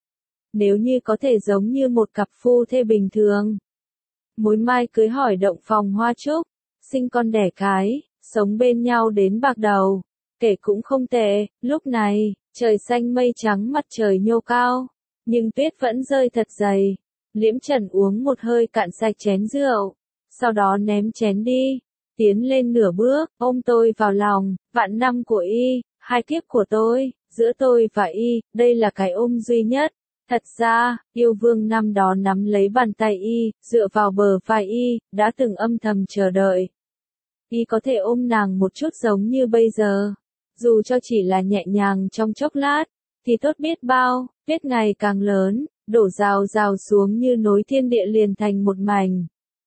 Nếu như có thể giống như một cặp phu thê bình thường. Mối mai cưới hỏi động phòng hoa trúc, sinh con đẻ cái, sống bên nhau đến bạc đầu. Kể cũng không tệ, lúc này, trời xanh mây trắng mặt trời nhô cao, nhưng tuyết vẫn rơi thật dày. Liễm Trần uống một hơi cạn sạch chén rượu, sau đó ném chén đi, tiến lên nửa bước, ôm tôi vào lòng. Vạn năm của hai kiếp của tôi, giữa tôi và đây là cái ôm duy nhất. Thật ra, yêu vương năm đó nắm lấy bàn tay dựa vào bờ vai đã từng âm thầm chờ đợi. Có thể ôm nàng một chút giống như bây giờ, dù cho chỉ là nhẹ nhàng trong chốc lát, thì tốt biết bao. Tuyết ngày càng lớn, đổ rào rào xuống như nối thiên địa liền thành một mảnh.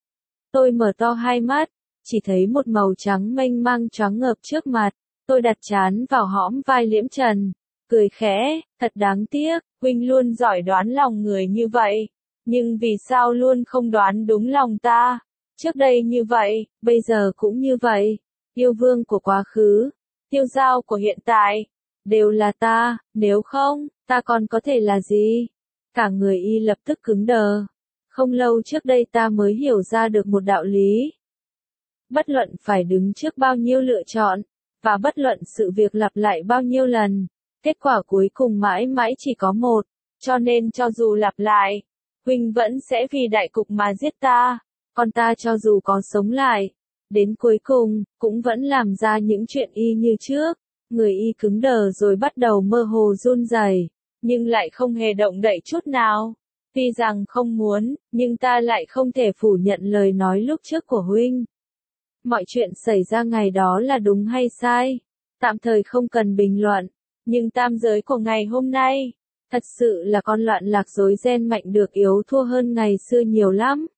Tôi mở to hai mắt, chỉ thấy một màu trắng mênh mang choáng ngợp trước mặt. Tôi đặt trán vào hõm vai Liễm Trần, cười khẽ, thật đáng tiếc, huynh luôn giỏi đoán lòng người như vậy, nhưng vì sao luôn không đoán đúng lòng ta? Trước đây như vậy, bây giờ cũng như vậy. Yêu vương của quá khứ, tiêu giao của hiện tại, đều là ta, nếu không, ta còn có thể là gì? Cả người lập tức cứng đờ. Không lâu trước đây ta mới hiểu ra được một đạo lý. Bất luận phải đứng trước bao nhiêu lựa chọn, và bất luận sự việc lặp lại bao nhiêu lần, kết quả cuối cùng mãi mãi chỉ có một, cho nên cho dù lặp lại, huynh vẫn sẽ vì đại cục mà giết ta, còn ta cho dù có sống lại, đến cuối cùng, cũng vẫn làm ra những chuyện như trước. Người cứng đờ rồi bắt đầu mơ hồ run rẩy, nhưng lại không hề động đậy chút nào. Tuy rằng không muốn, nhưng ta lại không thể phủ nhận lời nói lúc trước của huynh. Mọi chuyện xảy ra ngày đó là đúng hay sai, tạm thời không cần bình luận, nhưng tam giới của ngày hôm nay, thật sự là con loạn lạc rối ren mạnh được yếu thua hơn ngày xưa nhiều lắm.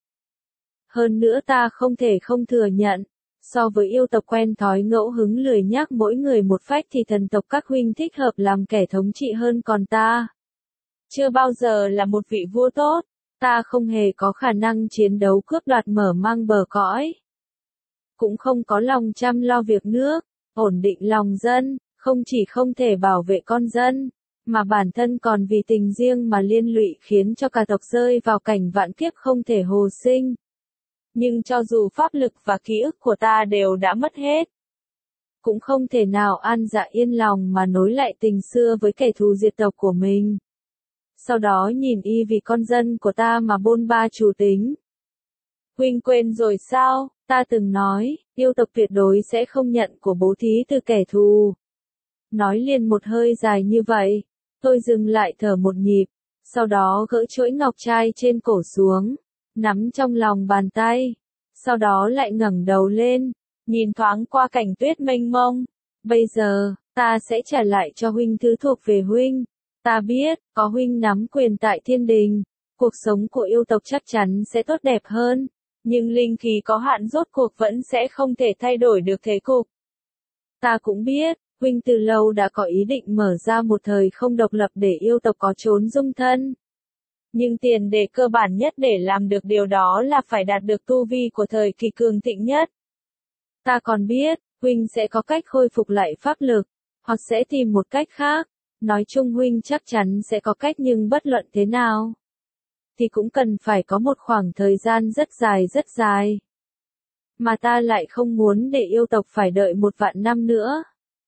Hơn nữa ta không thể không thừa nhận, so với yêu tộc quen thói ngẫu hứng lười nhác mỗi người một phách thì thần tộc các huynh thích hợp làm kẻ thống trị hơn còn ta. Chưa bao giờ là một vị vua tốt, ta không hề có khả năng chiến đấu cướp đoạt mở mang bờ cõi. Cũng không có lòng chăm lo việc nước, ổn định lòng dân, Không chỉ không thể bảo vệ con dân, mà bản thân còn vì tình riêng mà liên lụy khiến cho cả tộc rơi vào cảnh vạn kiếp không thể hồi sinh. Nhưng cho dù pháp lực và ký ức của ta đều đã mất hết, cũng không thể nào an dạ yên lòng mà nối lại tình xưa với kẻ thù diệt tộc của mình. Sau đó nhìn y vì con dân của ta mà bôn ba chủ tính. Huynh quên rồi sao, ta từng nói, yêu tộc tuyệt đối sẽ không nhận của bố thí từ kẻ thù. Nói liền một hơi dài như vậy, tôi dừng lại thở một nhịp, sau đó gỡ chuỗi ngọc trai trên cổ xuống, nắm trong lòng bàn tay, sau đó lại ngẩng đầu lên, nhìn thoáng qua cảnh tuyết mênh mông. Bây giờ, ta sẽ trả lại cho huynh thứ thuộc về huynh. Ta biết, có huynh nắm quyền tại thiên đình, cuộc sống của yêu tộc chắc chắn sẽ tốt đẹp hơn, nhưng linh khí có hạn rốt cuộc vẫn sẽ không thể thay đổi được thế cục. Ta cũng biết, huynh từ lâu đã có ý định mở ra một thời không độc lập để yêu tộc có chốn dung thân. Nhưng tiền đề cơ bản nhất để làm được điều đó là phải đạt được tu vi của thời kỳ cường thịnh nhất. Ta còn biết, huynh sẽ có cách khôi phục lại pháp lực, hoặc sẽ tìm một cách khác. Nói chung huynh chắc chắn sẽ có cách, nhưng bất luận thế nào thì cũng cần phải có một khoảng thời gian rất dài. Mà ta lại không muốn để yêu tộc phải đợi 1.000 năm nữa.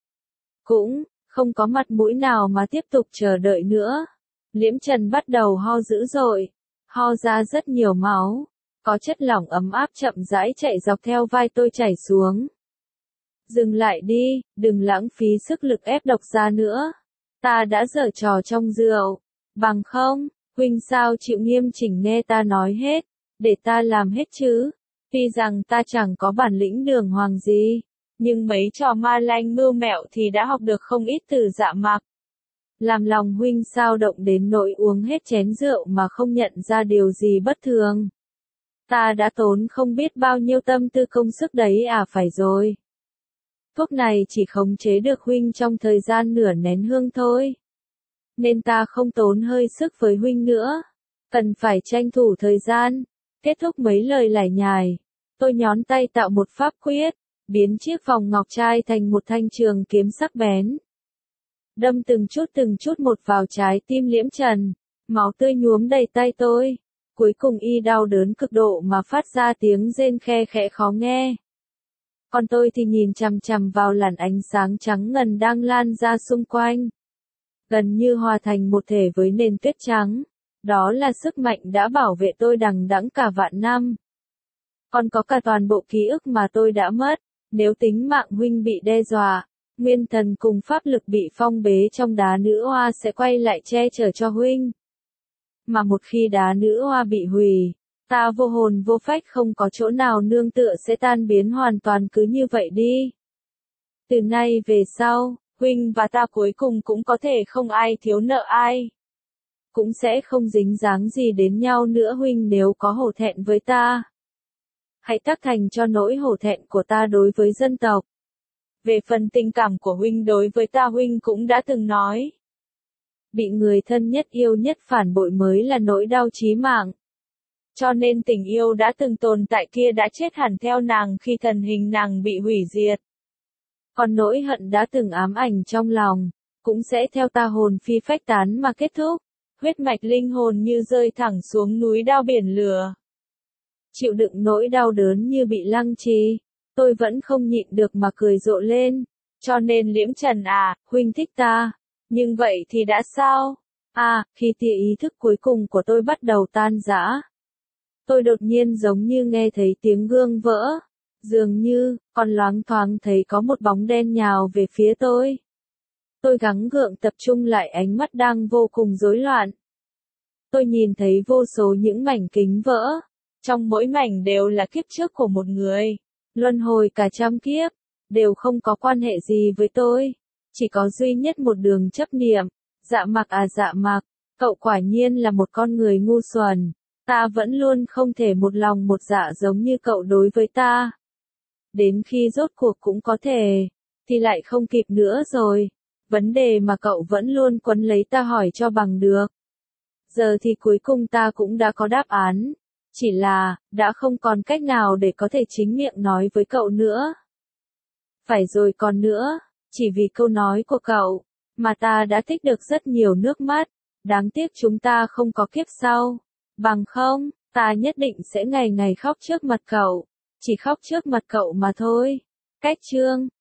Cũng không có mặt mũi nào mà tiếp tục chờ đợi nữa. Liễm Trần bắt đầu ho dữ dội, ho ra rất nhiều máu, có chất lỏng ấm áp chậm rãi chạy dọc theo vai tôi chảy xuống. Dừng lại đi, đừng lãng phí sức lực ép độc ra nữa. Ta đã giở trò trong rượu, bằng không, huynh sao chịu nghiêm chỉnh nghe ta nói hết, để ta làm hết chứ. Tuy rằng ta chẳng có bản lĩnh đường hoàng gì, nhưng mấy trò ma lanh mưu mẹo thì đã học được không ít từ Dạ Mạc. Làm lòng huynh sao động đến nỗi uống hết chén rượu mà không nhận ra điều gì bất thường. Ta đã tốn không biết bao nhiêu tâm tư công sức đấy à, phải rồi. Thuốc này chỉ khống chế được huynh trong thời gian nửa nén hương thôi. Nên ta không tốn hơi sức với huynh nữa. Cần phải tranh thủ thời gian. Kết thúc mấy lời lải nhải, tôi nhón tay tạo một pháp quyết, biến chiếc vòng ngọc trai thành một thanh trường kiếm sắc bén. Đâm từng chút một vào trái tim Liễm Trần. Máu tươi nhuốm đầy tay tôi. Cuối cùng y đau đớn cực độ mà phát ra tiếng rên khe khẽ khó nghe. Còn tôi thì nhìn chằm chằm vào làn ánh sáng trắng ngần đang lan ra xung quanh. Gần như hòa thành một thể với nền tuyết trắng. Đó là sức mạnh đã bảo vệ tôi đằng đẵng cả vạn năm. Còn có cả toàn bộ ký ức mà tôi đã mất. Nếu tính mạng huynh bị đe dọa, nguyên thần cùng pháp lực bị phong bế trong đá nữ hoa sẽ quay lại che chở cho huynh. Mà một khi đá nữ hoa bị hủy, ta vô hồn vô phách không có chỗ nào nương tựa sẽ tan biến hoàn toàn cứ như vậy đi. Từ nay về sau, huynh và ta cuối cùng cũng có thể không ai thiếu nợ ai. Cũng sẽ không dính dáng gì đến nhau nữa huynh nếu có hổ thẹn với ta. Hãy tác thành cho nỗi hổ thẹn của ta đối với dân tộc. Về phần tình cảm của huynh đối với ta huynh cũng đã từng nói. Bị người thân nhất yêu nhất phản bội mới là nỗi đau chí mạng. Cho nên tình yêu đã từng tồn tại kia đã chết hẳn theo nàng khi thần hình nàng bị hủy diệt. Còn nỗi hận đã từng ám ảnh trong lòng, cũng sẽ theo ta hồn phi phách tán mà kết thúc. Huyết mạch linh hồn như rơi thẳng xuống núi đao biển lửa. Chịu đựng nỗi đau đớn như bị lăng trì, tôi vẫn không nhịn được mà cười rộ lên. Cho nên Liễm Trần à, huynh thích ta. Nhưng vậy thì đã sao? À, khi tia ý thức cuối cùng của tôi bắt đầu tan rã, tôi đột nhiên giống như nghe thấy tiếng gương vỡ. Dường như, còn loáng thoáng thấy có một bóng đen nhào về phía tôi. Tôi gắng gượng tập trung lại ánh mắt đang vô cùng rối loạn. Tôi nhìn thấy vô số những mảnh kính vỡ. Trong mỗi mảnh đều là kiếp trước của một người. Luân hồi cả trăm kiếp, đều không có quan hệ gì với tôi. Chỉ có duy nhất một đường chấp niệm. Dạ Mạc à Dạ Mạc, cậu quả nhiên là một con người ngu xuẩn. Ta vẫn luôn không thể một lòng một dạ giống như cậu đối với ta. Đến khi rốt cuộc cũng có thể, thì lại không kịp nữa rồi. Vấn đề mà cậu vẫn luôn quấn lấy ta hỏi cho bằng được. Giờ thì cuối cùng ta cũng đã có đáp án. Chỉ là, đã không còn cách nào để có thể chính miệng nói với cậu nữa. Phải rồi còn nữa, Chỉ vì câu nói của cậu, mà ta đã tích được rất nhiều nước mắt. Đáng tiếc chúng ta không có kiếp sau. Bằng không, ta nhất định sẽ ngày ngày khóc trước mặt cậu. Chỉ khóc trước mặt cậu mà thôi. Cách chương